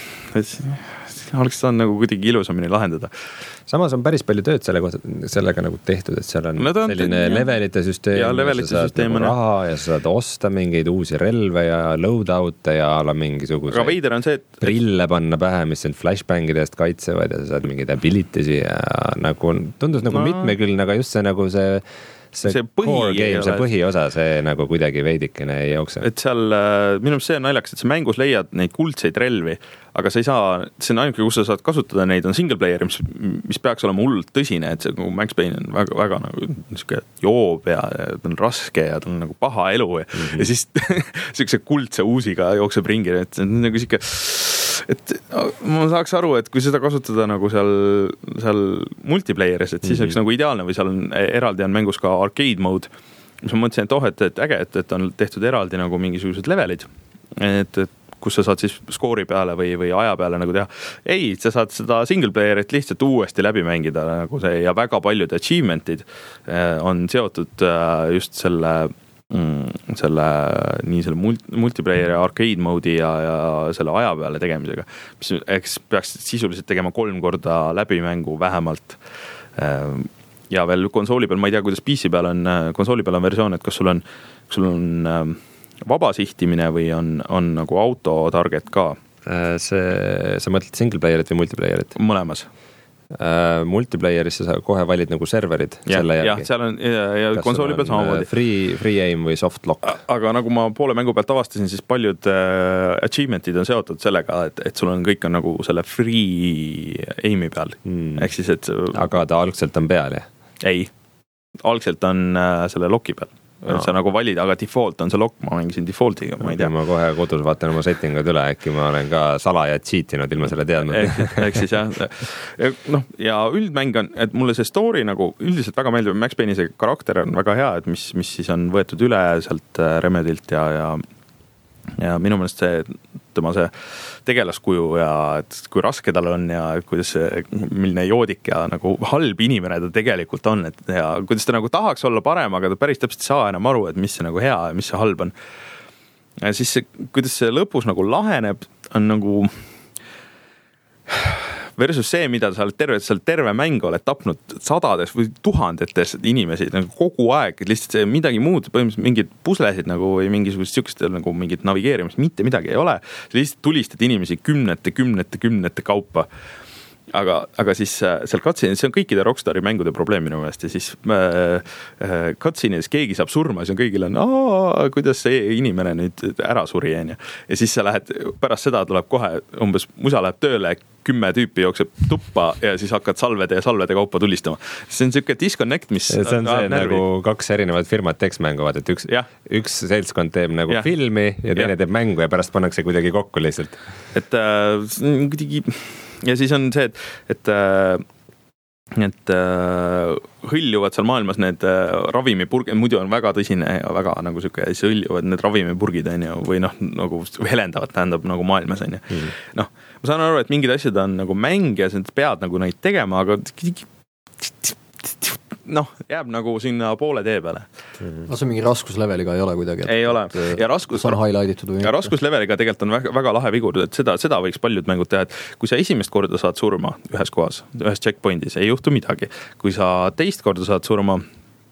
oleks saanud nagu kuidagi ilusamini lahendada. Samas on päris palju tööd selle kohta, sellega nagu tehtud, et seal on no, on selline te, levelite süsteem, ja, levelite sa saad nagu raha ja sa saad osta mingeid uusi relve ja loadout'e ja ala mingisuguse see, et... prille panna pähe, mis sind flashbangide eest kaitsevad ja sa saad mingeid ability'si ja nagu tundus nagu no. mitmekülgne, aga just see nagu see see, see core game, see põhiosa, see nagu kuidagi veidikene ei jookse. Et seal, minu meelest see on naljaks, et sa mängus leiad neid kuldseid relvi, aga sa ei saa, see on ainuke, kus sa saad kasutada neid, on single player, mis, mis peaks olema hullult tõsine, et see nagu Max Payne on väga, väga nagu niisugune joob ja ta on raske ja ta on nagu paha elu ja, mm-hmm. ja siis siukse kuldse uusiga jookseb ringi, et see on nagu siuke et ma saaks aru, et kui seda kasutada nagu seal, seal multiplayeris, et siis mm-hmm. oleks nagu ideaalne või seal on eraldi on mängus ka arcade mode, mis ma mõtlesin, et oh, et, et äge, et, et on tehtud eraldi nagu mingisugused levelid, et, et kus sa saad siis skoori peale või, või aja peale nagu teha. Ei, sa saad seda single playerit lihtsalt uuesti läbi mängida nagu see ja väga paljud achievementid on seotud just selle, selle nii selle multiplayer ja arcade mode'i ja, ja selle aja peale tegemisega, mis eks peaks sisuliselt tegema kolm korda läbimängu vähemalt. Ja veel konsooli peal, ma ei tea, kuidas P C peal on, konsooli peal on versioon, et kas sul on, sul on vaba sihtimine või on, on nagu auto target ka? See, sa mõtled single playerit või multiplayerit? Mõlemas. Uh, multiplayeris sa kohe valid nagu serverid ja, selle järgi. Jah, seal on ja, ja konsooli peal samamoodi. Free, free aim või soft lock. Aga nagu ma poole mängu pealt avastasin, siis paljud uh, achievementid on seotud sellega, et, et sul on kõik on nagu selle free aimi peal. Hmm. Ehk siis, et... Aga ta algselt on peal, jah? Ei. Algselt on uh, selle locki peal. No. Sa nagu valid, aga default on see lock, ma mängisin defaultiga, ma ei tea. Ma kohe kodus vaatan oma settingud üle, äkki ma olen ka salaja cheatinud ilma selle teadnud. Ehk siis jah. No, ja üldmäng on, et mulle see story nagu üldiselt väga meeldib, Max Payne'i see karakter on väga hea, et mis, mis siis on võetud üle sealt Remedilt ja, ja, ja minu meelest see, tema see tegelaskuju ja et kui raske tal on ja kuidas see, milline joodik ja nagu halb inimene ta tegelikult on, et ja kuidas ta nagu tahaks olla parem, aga ta päris täpselt saa enam aru, et mis see nagu hea ja mis see halb on. Ja siis see, kuidas see lõpus nagu laheneb, on nagu versus see, mida sa oled terve, sa oled terve mäng oled tapnud sadades või tuhandetes inimesi nagu kogu aeg, et lihtsalt see midagi muud, põhimõtteliselt mingid puslesid nagu või mingisugust sükest nagu mingit navigeerimist, mitte midagi ei ole. Sa lihtsalt tulistad inimesi kümnete, kümnete, kümnete kaupa. Aga, aga siis seal cutscene'is, see on kõikide Rockstari mängude probleem minu meelest ja siis äh, cutscene'is keegi saab surma, siis on kõigil on, aa, kuidas see inimene nüüd ära suri, ja siis sa lähed, pärast seda tuleb kohe umbes, musa läheb tööle, kümme tüüpi jookseb tuppa ja siis hakkad salvede ja salvede kaupa tulistama. See on siuke disconnect, mis see on see närvi. Nagu kaks erinevat firmat teksmänguvad, et üks, üks seltskond teeb nagu ja. filmi ja teine ja. teeb mängu ja pärast pannakse kuidagi kokku lihtsalt. Et äh, kuidagi ja siis on see, et, et, et hõljuvad seal maailmas need ravimipurgid, muidu on väga tõsine ja väga nagu siuke, siis hõljuvad need ravimipurgid on ju, või noh, nagu helendavad tähendab nagu maailmas on ju. Mm. Noh, ma saan aru, et mingid asjad on nagu mäng ja sa pead nagu neid tegema, aga noh, jääb nagu sinna poole tee peale. No see mingi raskusleveliga ei ole kuidagi. Ei ole. Ja raskus, on highlightitud või? Ja raskusleveliga tegelikult on väga, väga lahe vigur, et seda, seda võiks paljud mängud teha, et kui sa esimest korda saad surma ühes kohas, ühes checkpointis, ei juhtu midagi. Kui sa teist korda saad surma,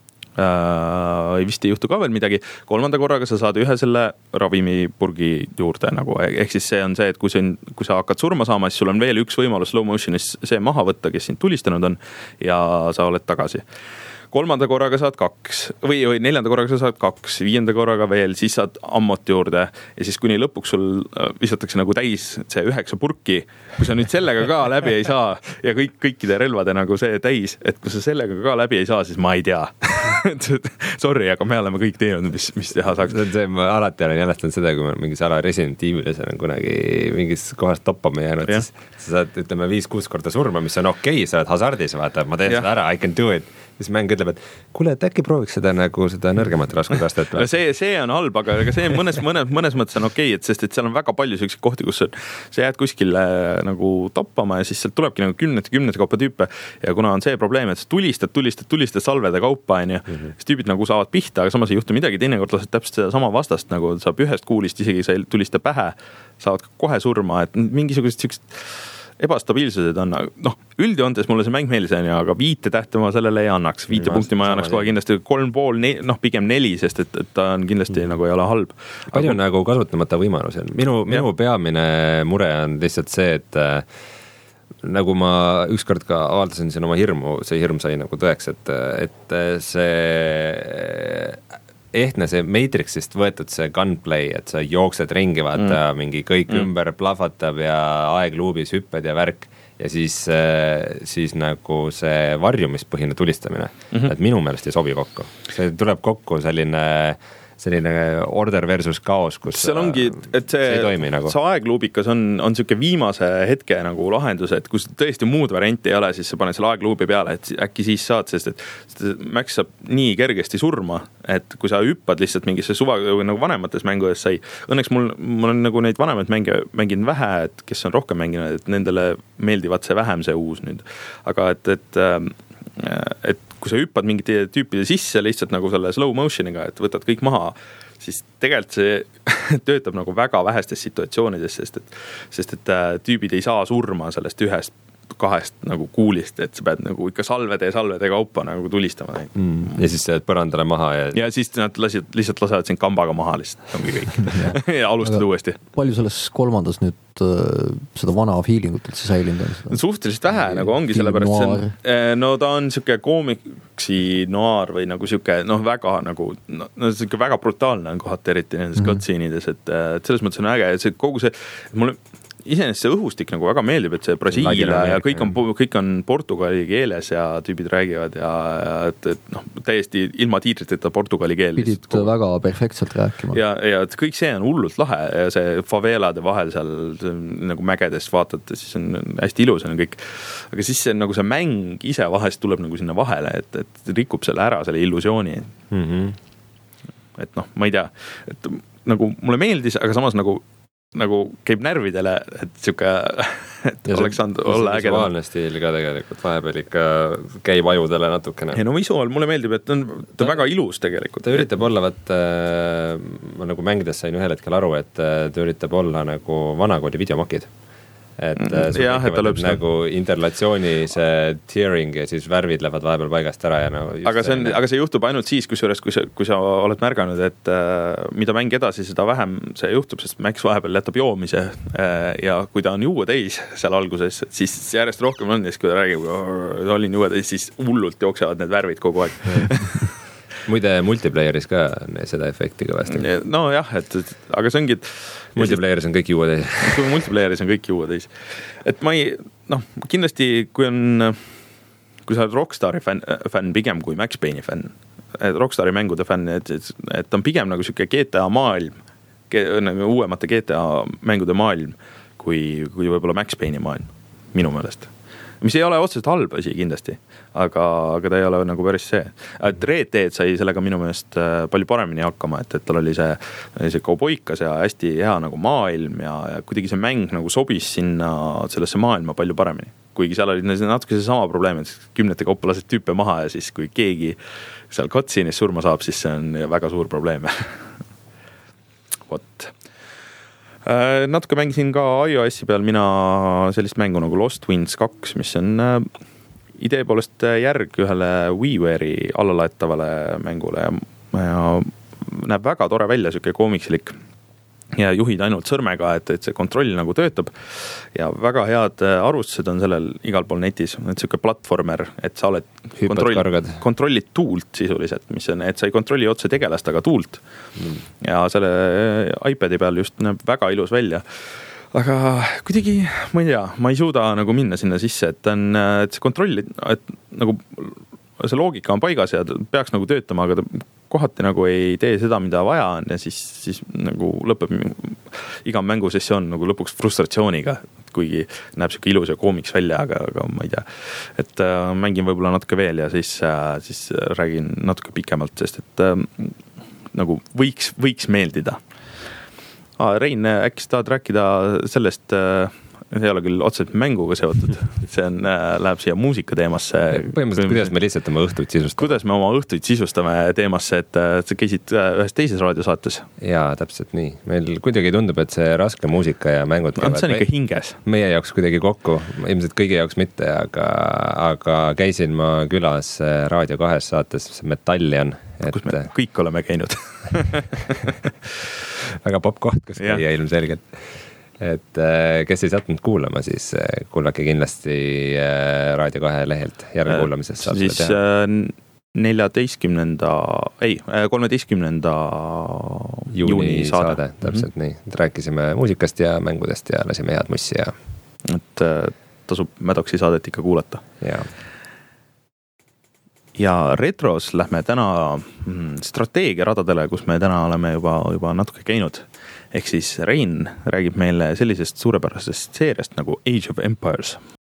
äh, vist ei juhtu ka veel midagi, kolmanda korraga sa saad ühe selle ravimipurgi juurde nagu, ehk siis see on see, et kui, see on, kui sa hakkad surma saama, siis sul on veel üks võimalus slow motionis see maha võtta, kes sind tulistanud on ja sa oled tagasi. Kolmanda korraga saad kaks või, või neljanda korraga sa saad kaks, viienda korraga veel, siis saad ammot juurde ja siis kuni lõpuks sul visatakse nagu täis see üheksa purki, kui sa nüüd sellega ka läbi ei saa ja kõik, kõikide relvade nagu see täis, et kui sa sellega ka läbi ei saa, siis ma ei tea. Sorry, aga me oleme kõik teinud, mis, mis teha saaks. See, ma alati olen jälestanud seda, kui ma mingis ala Resident Evilis olen kunagi mingis kohas toppama jäänud, siis sa saad, ütleme, viis-kuus korda surma, mis on okei, sa oled hasardis, vaata, ma teen ja. seda ära, I can do it. Siis mäng ütleb, et kuule, et äkki prooviks seda nagu seda nõrgemat raskusastet. see, see on halb, aga see mõnes, mõnes, mõnes mõttes on okei, et sest et seal on väga palju selliseid kohti, kus sa jääd kuskile nagu toppama ja siis sealt tulebki nagu kümnete, kümnete kaupa tüüpe ja kuna on see probleem, et sa tulistad, tulistad, tulistad salvede kaupa on ja mm-hmm. siis tüübid nagu saavad pihta, aga samas ei juhtu midagi, teinekord lased täpselt seda sama vastast, nagu saab ühest kuulist, isegi sa ei tulista pähe, saavad kohe surma, et mingisugused sellised ebastabiilsused on, noh, üldjoontes mulle see mäng meeldis, aga viite tähte ma sellele ei annaks, viite punkti ma ei annaks kohe kindlasti kolm pool, noh, pigem neli, sest et, et ta on kindlasti mm. nagu ei ole halb. Palju aga... nagu kasutamata võimalusi on. Minu, minu peamine mure on lihtsalt see, et äh, nagu ma ükskord ka avaldasin siin oma hirmu, see hirm sai nagu tõeks, et, et see ehtne see Matrixist võetud see gunplay, et sa jooksed ringi, vaata mm. mingi kõik mm. ümber plahvatab ja aegluubis hüpped ja värk ja siis, siis nagu see varjumispõhine tulistamine, mm-hmm. et minu meelest ei sobi kokku. See tuleb kokku selline selline order versus kaos, kus seal ongi, et see, see, toimi, nagu. see aegluubikas on, on siuke viimase hetke nagu lahendus, et kus tõesti muud varianti ei ole, siis sa paned selle aegluubi peale, et äkki siis saad, sest et Max saab nii kergesti surma, et kui sa hüppad lihtsalt mingisse suva, nagu vanemates mängudes sai, õnneks mul, mul on nagu neid vanemaid mänge mänginud vähe, et kes on rohkem mänginud, et nendele meeldivad see vähem, see uus nüüd, aga et, et et kui sa hüppad mingite tüüpide sisse lihtsalt nagu selle slow motioniga, et võtad kõik maha, siis tegelikult see töötab nagu väga vähestes situatsioonides, sest et, sest et tüübid ei saa surma sellest ühest kahest nagu kuulist, et sa pead nagu ikka salvede ja salvede kaupa nagu tulistama mm. ja siis sa jääd põrandale maha ja ja siis nad lasid, lihtsalt lasevad sind kambaga maha lihtsalt, ongi kõik ja alustad uuesti. Palju selles kolmandas nüüd äh, seda vana feelingut üldse säilinud on? Suhteliselt vähe nagu ongi, sellepärast see on, no ta on siuke koomiksi noir või nagu siuke noh, väga nagu no, no siuke väga brutaalne on kohati eriti nendes mm-hmm. cutscene'ides, et, et selles mõttes on äge, et see kogu see mulle iseenesest see õhustik nagu väga meeldib, et see Brasiilia ja kõik on, kõik on portugali keeles ja tüübid räägivad ja, ja et, et noh, täiesti ilma tiitriteta portugali keel. Pidid kogu... väga perfektselt rääkima. Ja, ja kõik see on hullult lahe ja see favelade vahel seal nagu mägedes vaatad, siis on hästi ilus on kõik. Aga siis see, nagu see mäng ise vahest tuleb nagu sinna vahele, et, et rikub selle ära, selle illusiooni. Mm-hmm. Et noh, ma ei tea, et nagu mulle meeldis, aga samas nagu nagu käib närvidele, et siuke, et ja oleks saanud olla äge. Visuaalne stiil ka tegelikult, vahepeal ikka käib ajudele natukene. Ja no visuaal mulle meeldib, et ta on, ta on väga ilus tegelikult. Ta üritab olla, vaat ma nagu mängides sain ühel hetkel aru, et ta üritab olla nagu vanakooli videomakid. Et sul ja, tekivad nagu interlatsiooni see tearing ja siis värvid lähevad vahepeal paigast ära ja no aga see, on, aga see juhtub ainult siis, kusjuures, kui sa, kui sa oled märganud, et äh, mida mäng edasi, seda vähem see juhtub, sest Max vahepeal jätab joomise äh, ja kui ta on juua täis seal alguses, siis järjest rohkem on ja siis kui ta räägib, olin juua täis, siis hullult jooksevad need värvid kogu aeg. Muide multiplayeris ka seda efekti kõvasti. No jah, et, aga see ongi multiplayeris on kõik juua täis. Multiplayeris on kõik juua täis. Et ma ei, noh, kindlasti kui on, kui sa oled Rockstari fänn, fänn pigem kui Max Payne'i fänn, et Rockstari mängude fänn, et, et on pigem nagu siuke G T A maailm, uuemate G T A mängude maailm, kui, kui võib-olla Max Payne'i maailm, minu meelest. Mis ei ole otseselt halb asi kindlasti, aga, aga ta ei ole nagu päris see. Et Red Dead sai sellega minu meelest palju paremini hakkama, et, et tal oli see, see kauboikas ja hästi hea nagu maailm ja, ja kuidagi see mäng nagu sobis sinna sellesse maailma palju paremini. Kuigi seal oli natuke see sama probleem, et kümnete kaupa lased tüüpe maha ja siis kui keegi seal cutscene'is surma saab, siis see on väga suur probleem. Vot. Natuke mängisin ka iOS-i peal mina sellist mängu nagu Lost Winds kaks, mis on idee poolest järg ühele WiiWare'i allalaetavale mängule ja, ja näeb väga tore välja, siuke koomiksilik ja juhid ainult sõrmega, et, et see kontroll nagu töötab ja väga head arvustused on sellel igal pool netis, et siuke platformer, et sa oled kontroll, kontrollid tuult sisuliselt, mis on, et sa ei kontrolli otse tegelast, aga tuult mm. ja selle iPadi peal just näeb väga ilus välja. Aga kuidagi, ma ei tea, ma ei suuda nagu minna sinna sisse, et, on, et see kontroll, et nagu see loogika on paigas ja peaks nagu töötama, aga ta kohati nagu ei tee seda, mida vaja on ja siis, siis nagu lõpeb iga mängusessioon nagu lõpuks frustratsiooniga, kuigi näeb siuke ilus ja koomiks välja, aga, aga ma ei tea. Et äh, mängin võib-olla natuke veel ja siis, äh, siis räägin natuke pikemalt, sest et äh, nagu võiks, võiks meeldida. Ah, Rein, äkki sa tahad rääkida sellest äh, see ei ole küll otseselt mänguga seotud, see on, läheb siia muusika teemasse. Põhimõtteliselt, kuidas me lihtsalt oma õhtuid sisustame? Kuidas me oma õhtuid sisustame teemasse, et sa käisid ühes teises raadiosaates? Jaa, täpselt nii. Meil kuidagi tundub, et see raske muusika ja mängud käivad. See on ikka hinges. Meie jaoks kuidagi kokku, ilmselt kõigi jaoks mitte, aga, aga käisin ma külas Raadio kahes saates Metallion. Et... kus me kõik oleme käinud. väga popp koht, kus käia ilmselgelt. Et kes ei sattunud kuulama, siis kuulake kindlasti Raadio kahe lehelt järgekuulamisest saab siis seda teha. neljateistkümnenda, ei, kolmeteistkümnenda juuni, juuni saade. saade. Täpselt mm-hmm. nii. Rääkisime muusikast ja mängudest ja lasime head mussi. Ja... et tasub Mädoksi saadet ikka kuulata. Ja. ja retros lähme täna strateegiaradadele, kus me täna oleme juba, juba natuke käinud. Ehk siis Rein räägib meile sellisest suurepärasest seeriast nagu Age of Empires.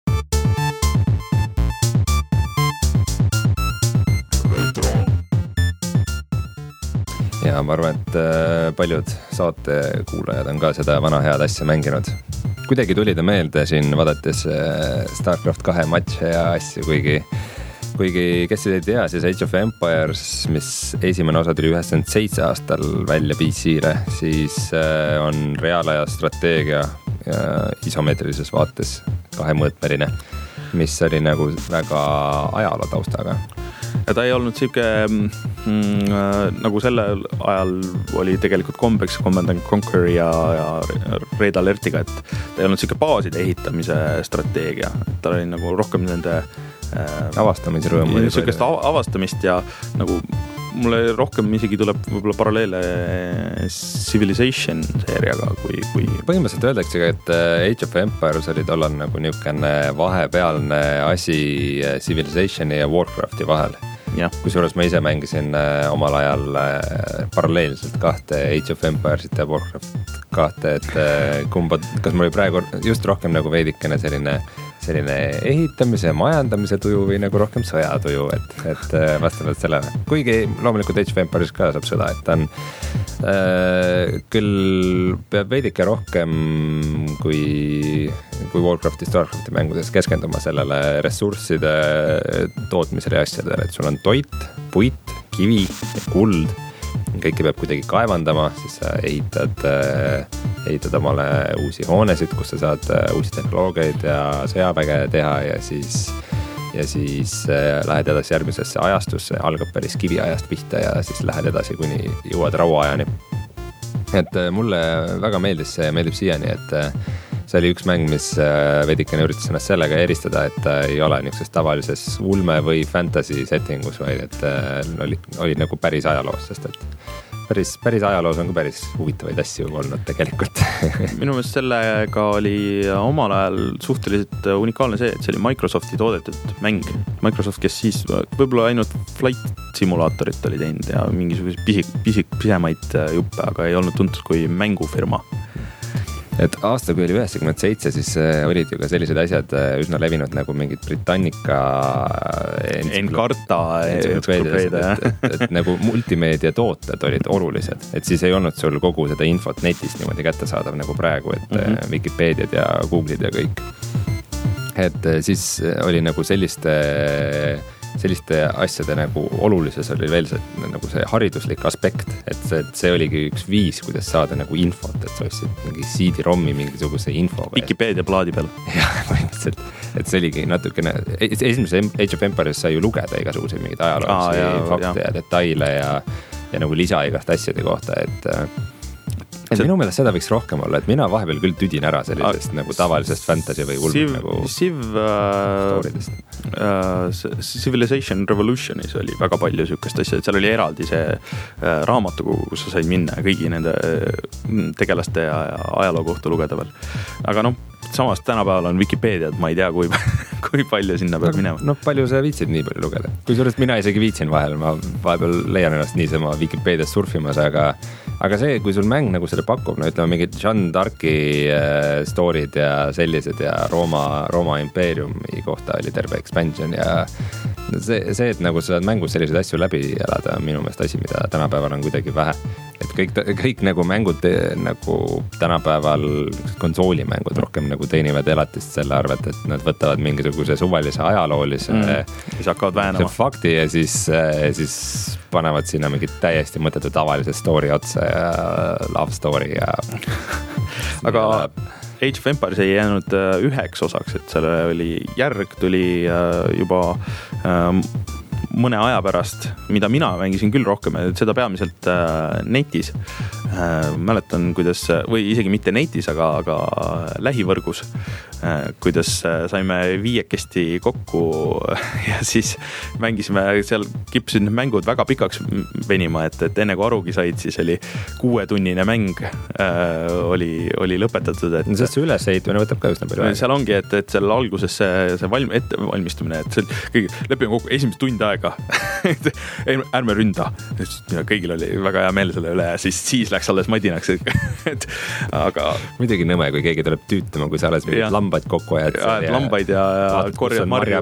Ja ma arvan, et paljud saate kuulajad on ka seda vana head asja mänginud. Kuidagi tuli ta meelde siin vaadates Starcraft kahe matše ja asju, kuigi, kuigi kes ei tea, siis Age of Empires, mis esimene osa tuli üheksakümmend seitse aastal välja P C-le, siis on reaalaja strateegia ja isomeetrilises vaates kahemõõtmeline, mis oli nagu väga ajaloo taustaga. Ja ta ei olnud siuke mm, nagu sellel ajal oli tegelikult kombeks Command and Conquer ja, ja Red Alertiga, et ta ei olnud siuke baaside ehitamise strateegia, et ta oli nagu rohkem nende äh, avastamisrõõm ja siukest avastamist ja nagu mulle rohkem isegi tuleb võib-olla paralleele Civilization seeriaga kui, kui... Põhimõtteliselt öeldakse, et Age of Empires oli tollal nagu niukene vahepealne asi Civilizationi ja Warcrafti vahel. Ja. Kusjuures ma ise mängisin omal ajal paralleelselt kahte Age of Empiresit ja Warcraft kahte, et kumba, kas mul oli praegu just rohkem nagu veidikene selline selline ehitamise, majandamise tuju või nagu rohkem sõjatuju, et, et vastavalt sellele. Kuigi loomulikult Age of Empires ka saab sõda, et ta on äh, küll peab veidike rohkem kui, kui Warcrafti, Starcrafti mängudes keskenduma sellele ressursside tootmisele ja asjadele, et sul on toit, puit, kivi ja kuld. Kõike peab kuidagi kaevandama, siis sa ehitad, ehitad omale uusi hoonesid, kus sa saad uusi tehnoloogiaid ja sõjaväge teha ja siis, ja siis lähed edasi järgmisesse ajastusse, algab päris kiviajast pihta ja siis lähed edasi, kuni jõuad rauaajani. Et mulle väga meeldis see, meeldib siiani, et see oli üks mäng, mis veidikene üritas ennast sellega eristada, et ei ole niisugusest tavalises ulme või fantasy settingus, vaid et oli, oli nagu päris ajaloos, sest et päris, päris ajaloos on ka päris huvitavaid asju olnud tegelikult. Minu meelest sellega oli omal ajal suhteliselt unikaalne see, et see oli Microsofti toodetud mäng. Microsoft, kes siis võib-olla ainult flight simulaatorit oli teinud ja mingisugused pisik, pisik, pisemaid juppe, aga ei olnud tuntud kui mängufirma. Et aasta, kui oli üheksakümmend seitse, siis olid ju ka sellised asjad üsna levinud nagu mingid Britannica Encarta entsüklopeedia, et, et, et nagu multimeedia tooted olid olulised, et siis ei olnud sul kogu seda infot netist niimoodi kättesaadav nagu praegu, et mm-hmm. Wikipediad ja Google'id ja kõik. Et siis oli nagu selliste selliste asjade nagu olulises oli veel see, nagu see hariduslik aspekt, et see, et see oligi üks viis, kuidas saada nagu infot, et sa ostsid mingi C D-rommi mingisuguse info. Wikipedia plaadi peal. Jah, põhimõtteliselt, et see oligi natukene, esimese Age of Empires sai ju lugeda igasuguseid mingid ajaloolisi ah, fakte ja, ja detaile ja, ja nagu lisa igast asjade kohta, et et see... minu meelest seda võiks rohkem olla, et mina vahepeal küll tüdin ära sellisest ah, nagu tavalisest fantasy või ulme Civ, nagu Civ uh, uh, Civilization Revolutionis oli väga palju sükest asja, et seal oli eraldi see uh, raamatukogu, kus sa said minna kõigi nende uh, tegelaste ja, ja ajaloo kohta lugeda veel. Aga noh, samas tänapäeval on Wikipedia, et ma ei tea, kui, kui palju sinna peab minema. Noh, palju sa viitsid nii palju lugeda. Kui suurest mina isegi viitsin vahel, ma vahepeal leian ennast niisama Wikipedias surfimas, aga, aga see, kui sul mäng nagu selle pakub, no ütleme mingid Jeanne d'Arc'i äh, storid ja sellised ja Rooma, Rooma impeeriumi kohta oli terve expansion ja see, see, et nagu sa saad mängus selliseid asju läbi elada, on minu meelest asi, mida tänapäeval on kuidagi vähe. Et kõik, kõik nagu mängud nagu tänapäeval konsoolimängud rohkem nagu teenivad elatist selle arvet, et nad võtavad mingisuguse suvalise ajaloolise mm, fakti ja siis, siis panevad sinna mingid täiesti mõttetu tavalise story otsa ja love story ja aga Age of Empires ei jäänud üheks osaks, et selle oli järg tuli juba ähm, mõne aja pärast, mida mina mängisin küll rohkem, et seda peamiselt äh, netis. Äh, mäletan, kuidas, või isegi mitte netis, aga, aga lähivõrgus kuidas saime viiekesti kokku ja siis mängisime, seal kippusid need mängud väga pikaks venima, et, et enne kui arugi said, siis oli kuuetunnine mäng äh, oli, oli lõpetatud. Et, no sest see ülesehitamine võtab ka üsna palju aega. Seal ongi, et, et seal alguses see, see valm, ettevalmistumine, et see kõigi, lepime kokku esimest tund aega ärme ründa. Kõigil oli väga hea meel selle üle ja siis, siis läks alles madinaks. et, aga... Muidugi nõme, kui keegi tuleb tüütama, kui sa alles mingid lambaid kokku ajad. Ja, ja lambaid ja, ja korjad marja.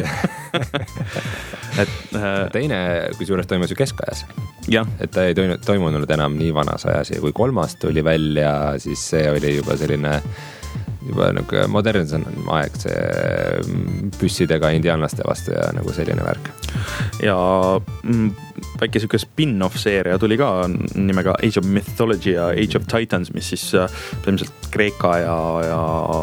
et, teine, kui suurest toimus ju keskajas. Ja. Et ta ei toimunud enam nii vanas ajas ja kui kolmas tuli välja, siis see oli juba selline juba nagu modernse aeg, see püssidega indiaanlaste vastu ja nagu selline värk. Ja väike siuke spin-off seeria tuli ka nimega Age of Mythology ja Age of Titans, mis siis põhimõtteliselt Kreeka ja, ja,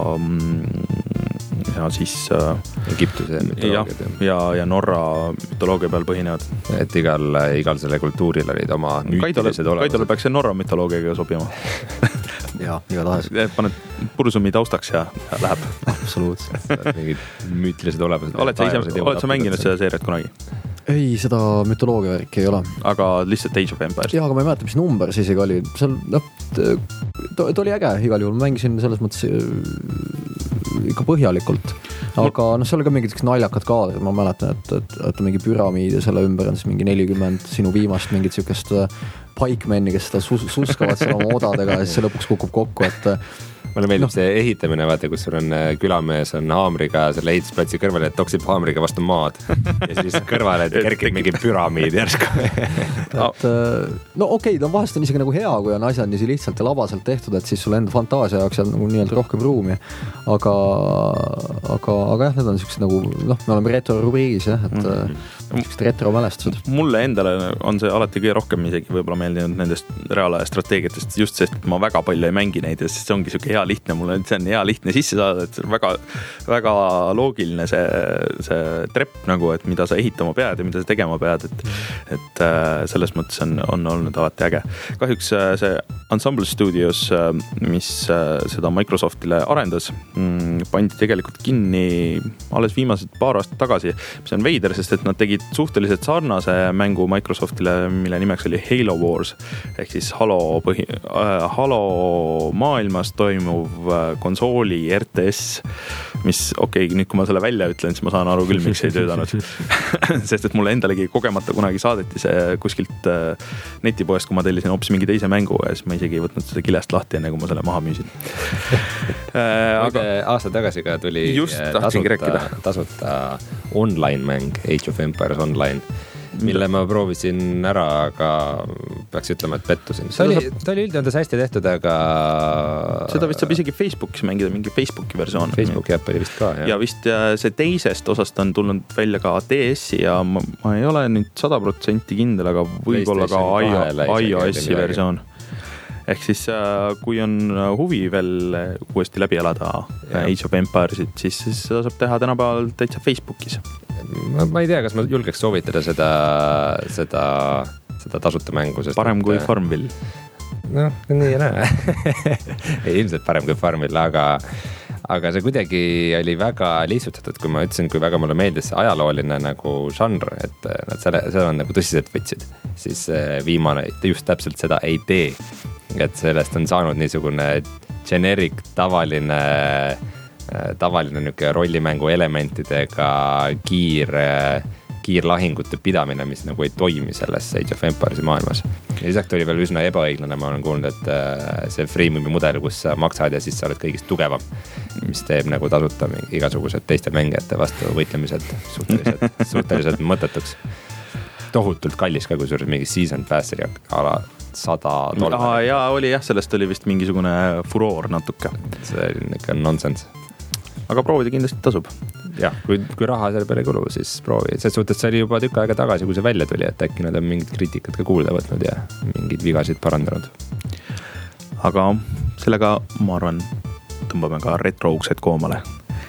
ja siis Egiptuse mütoloogiad ja, ja, ja Norra mütoloogia peal põhinevad. Et igal, igal selle kultuuril olid oma müütilised olemused. Kaidole peaks see Norra mütoloogiaga sobima. ja, iga tahes. Paned Pursumi taustaks ja, ja läheb. Absoluutselt. Mingid müütilised olemused. Oled sa, ise, oled sa mänginud seda seeriat kunagi? Ei, seda mütoloogia värki ei ole. Aga lihtsalt Age of Empires? Jaa, aga ma ei mäleta, mis number siis isegi oli. Seal, no, ta oli äge igal juhul. Ma mängisin selles mõttes ikka põhjalikult. Aga noh, seal oli ka mingid naljakad kaadrid. Ma mäletan, et, et, et mingi püramiid ja selle ümber on siis mingi nelikümmend sinu viimast mingit siukest paikmenni, kes seda sus- suskavad seal oma odadega ja siis see lõpuks kukub kokku, et mulle meeldib no. see ehitamine, vaata, kus sul on külamees on haamriga selle ehitusplatsi kõrvale, et toksib haamriga vastu maad ja siis kõrvale kerkib mingi püramiid järsku. et no okei, okay, no vahest on isegi nagu hea, kui on asjad nii lihtsalt ja labaselt tehtud, et siis sul enda fantaasia jaoks on nagu nii-öelda rohkem ruumi. Aga, aga, aga jah, need on siuksed nagu, noh, me oleme retro rubriigis jah, et mm-hmm. siuksed retro mälestused. Mulle endale on see alati kõige rohkem isegi võib-olla meeldinud nendest reaalaja strateegiatest, just sest ma väga palju ei mängi neid ja siis see ongi siuke hea lihtne, mul on, see on hea lihtne sisse saada, et see on väga, väga loogiline see, see trepp nagu, et mida sa ehitama pead ja mida sa tegema pead, et, et selles mõttes on, on olnud alati äge. Kahjuks see Ensemble Studios, mis seda Microsoftile arendas, pandi tegelikult kinni alles viimased paar aastat tagasi, mis on veider, sest et nad tegid suhteliselt sarnase mängu Microsoftile, mille nimeks oli Halo Wars, ehk siis Halo, põhi, äh, Halo maailmas toimub konsooli R T S, mis okei, okay, nüüd kui ma selle välja ütlen, siis ma saan aru küll, miks ei töödanud. Sest et mulle endalegi kogemata kunagi saadeti see kuskilt netipoest, kui ma tellisin hoopis mingi teise mängu ja siis ma isegi ei võtnud seda kilest lahti enne, kui ma selle maha müüsin. Aga aasta tagasi ka tuli just tasuta, tasuta online mäng Age of Empires Online, mille ma proovisin ära, aga peaks ütlema, et pettusin. Ta oli, ta oli üldjoontes hästi tehtud, aga seda vist saab isegi Facebookis mängida, mingi Facebooki versioon. Facebooki äpp oli vist ka, jah. Ja vist see teisest osast on tulnud välja ka D S-i ja ma, ma ei ole nüüd sada protsenti kindel, aga võib-olla ka iOS-i versioon. Ehk siis kui on huvi veel uuesti läbi elada ja. Age of Empiresit, siis, siis seda saab teha tänapäeval täitsa Facebookis. Ma, ma ei tea, kas ma julgeks soovitada seda, seda, seda tasuta mängu. Sest parem kui Farmville. Noh, nii ja näe. Ei, ilmselt parem kui Farmville, aga, aga see kuidagi oli väga lihtsutatud, kui ma ütlesin, kui väga mulle meeldis ajalooline nagu žanr, et nad selle, selle on nagu tõsiselt võtsid. Siis viimane just täpselt seda ei tee. Et sellest on saanud niisugune generic, tavaline tavaline niuke rollimängu elementidega kiir, kiirlahingute pidamine, mis nagu ei toimi selles Age of Empires'i maailmas. Ja lisaks oli veel üsna ebaõiglane, ma olen kuulnud, et see freemiumi mudel, kus sa maksad ja siis sa oled kõigist tugevam, mis teeb nagu tasuta igasugused teiste mängijate vastu võitlemised suhteliselt, suhteliselt mõttetuks. Tohutult kallis ka, kui suures mingi season pass'i ala sada dollari. Ja oli jah, sellest oli vist mingisugune furoor natuke. See oli ikka nonsense. Aga proovida kindlasti tasub. Jah, kui, kui raha selle peale kulu, siis proovi. See suhtes see oli juba tükk aega tagasi, kui see välja tuli, et äkki nad on mingid kriitikat ka kuulda võtnud ja mingid vigasid parandanud. Aga sellega, ma arvan, tõmbame ka retro-uksed koomale.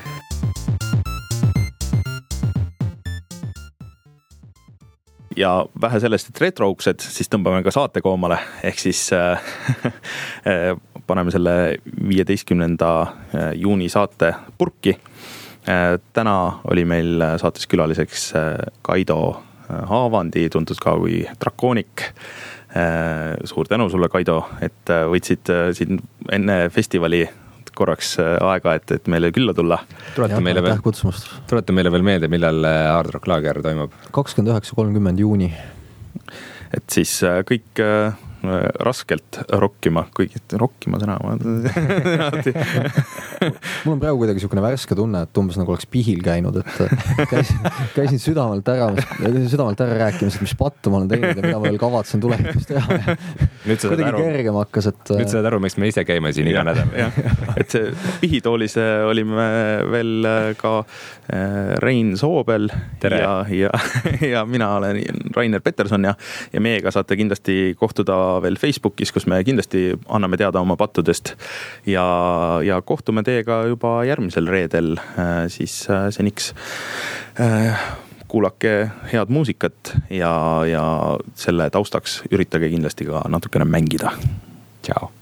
Ja vähe sellest, et retro-uksed, siis tõmbame ka saate koomale, ehk siis äh, paneme selle viieteistkümnenda juuni saate purki. Täna oli meil saates külaliseks Kaido Haavandi, tuntud ka kui Draconic. Suur tänu sulle, Kaido, et võtsid siin enne festivali korraks aega, et, et meile külla tulla. Tuleta meile, meile veel meelde, millal Hard Rock Lager toimub? kakskümmend üheksa kolmkümmend juuni. Et siis kõik raskelt rokkima, kuigi rokkima sõna. Mul on praegu kuidagi niisugune värske tunne, et umbes nagu oleks pihil käinud, et käisin, käisin südamelt ära, südamelt ära rääkimas, et mis pattu ma olen teinud ja mida ma veel kavatsen tulevikus teha. Nüüd kuidagi aru, kergem hakkas, et... Nüüd sa saad aru, miks me ise käime siin iga nädal. Et see pihitoolis olime veel ka Rein Soobel ja, ja, ja mina olen Rainer Peterson ja, ja meiega saate kindlasti kohtuda veel Facebookis, kus me kindlasti anname teada oma pattudest ja, ja kohtume teiega juba järgmisel reedel, siis seniks kuulake head muusikat ja, ja selle taustaks üritage kindlasti ka natukene mängida. Ciao!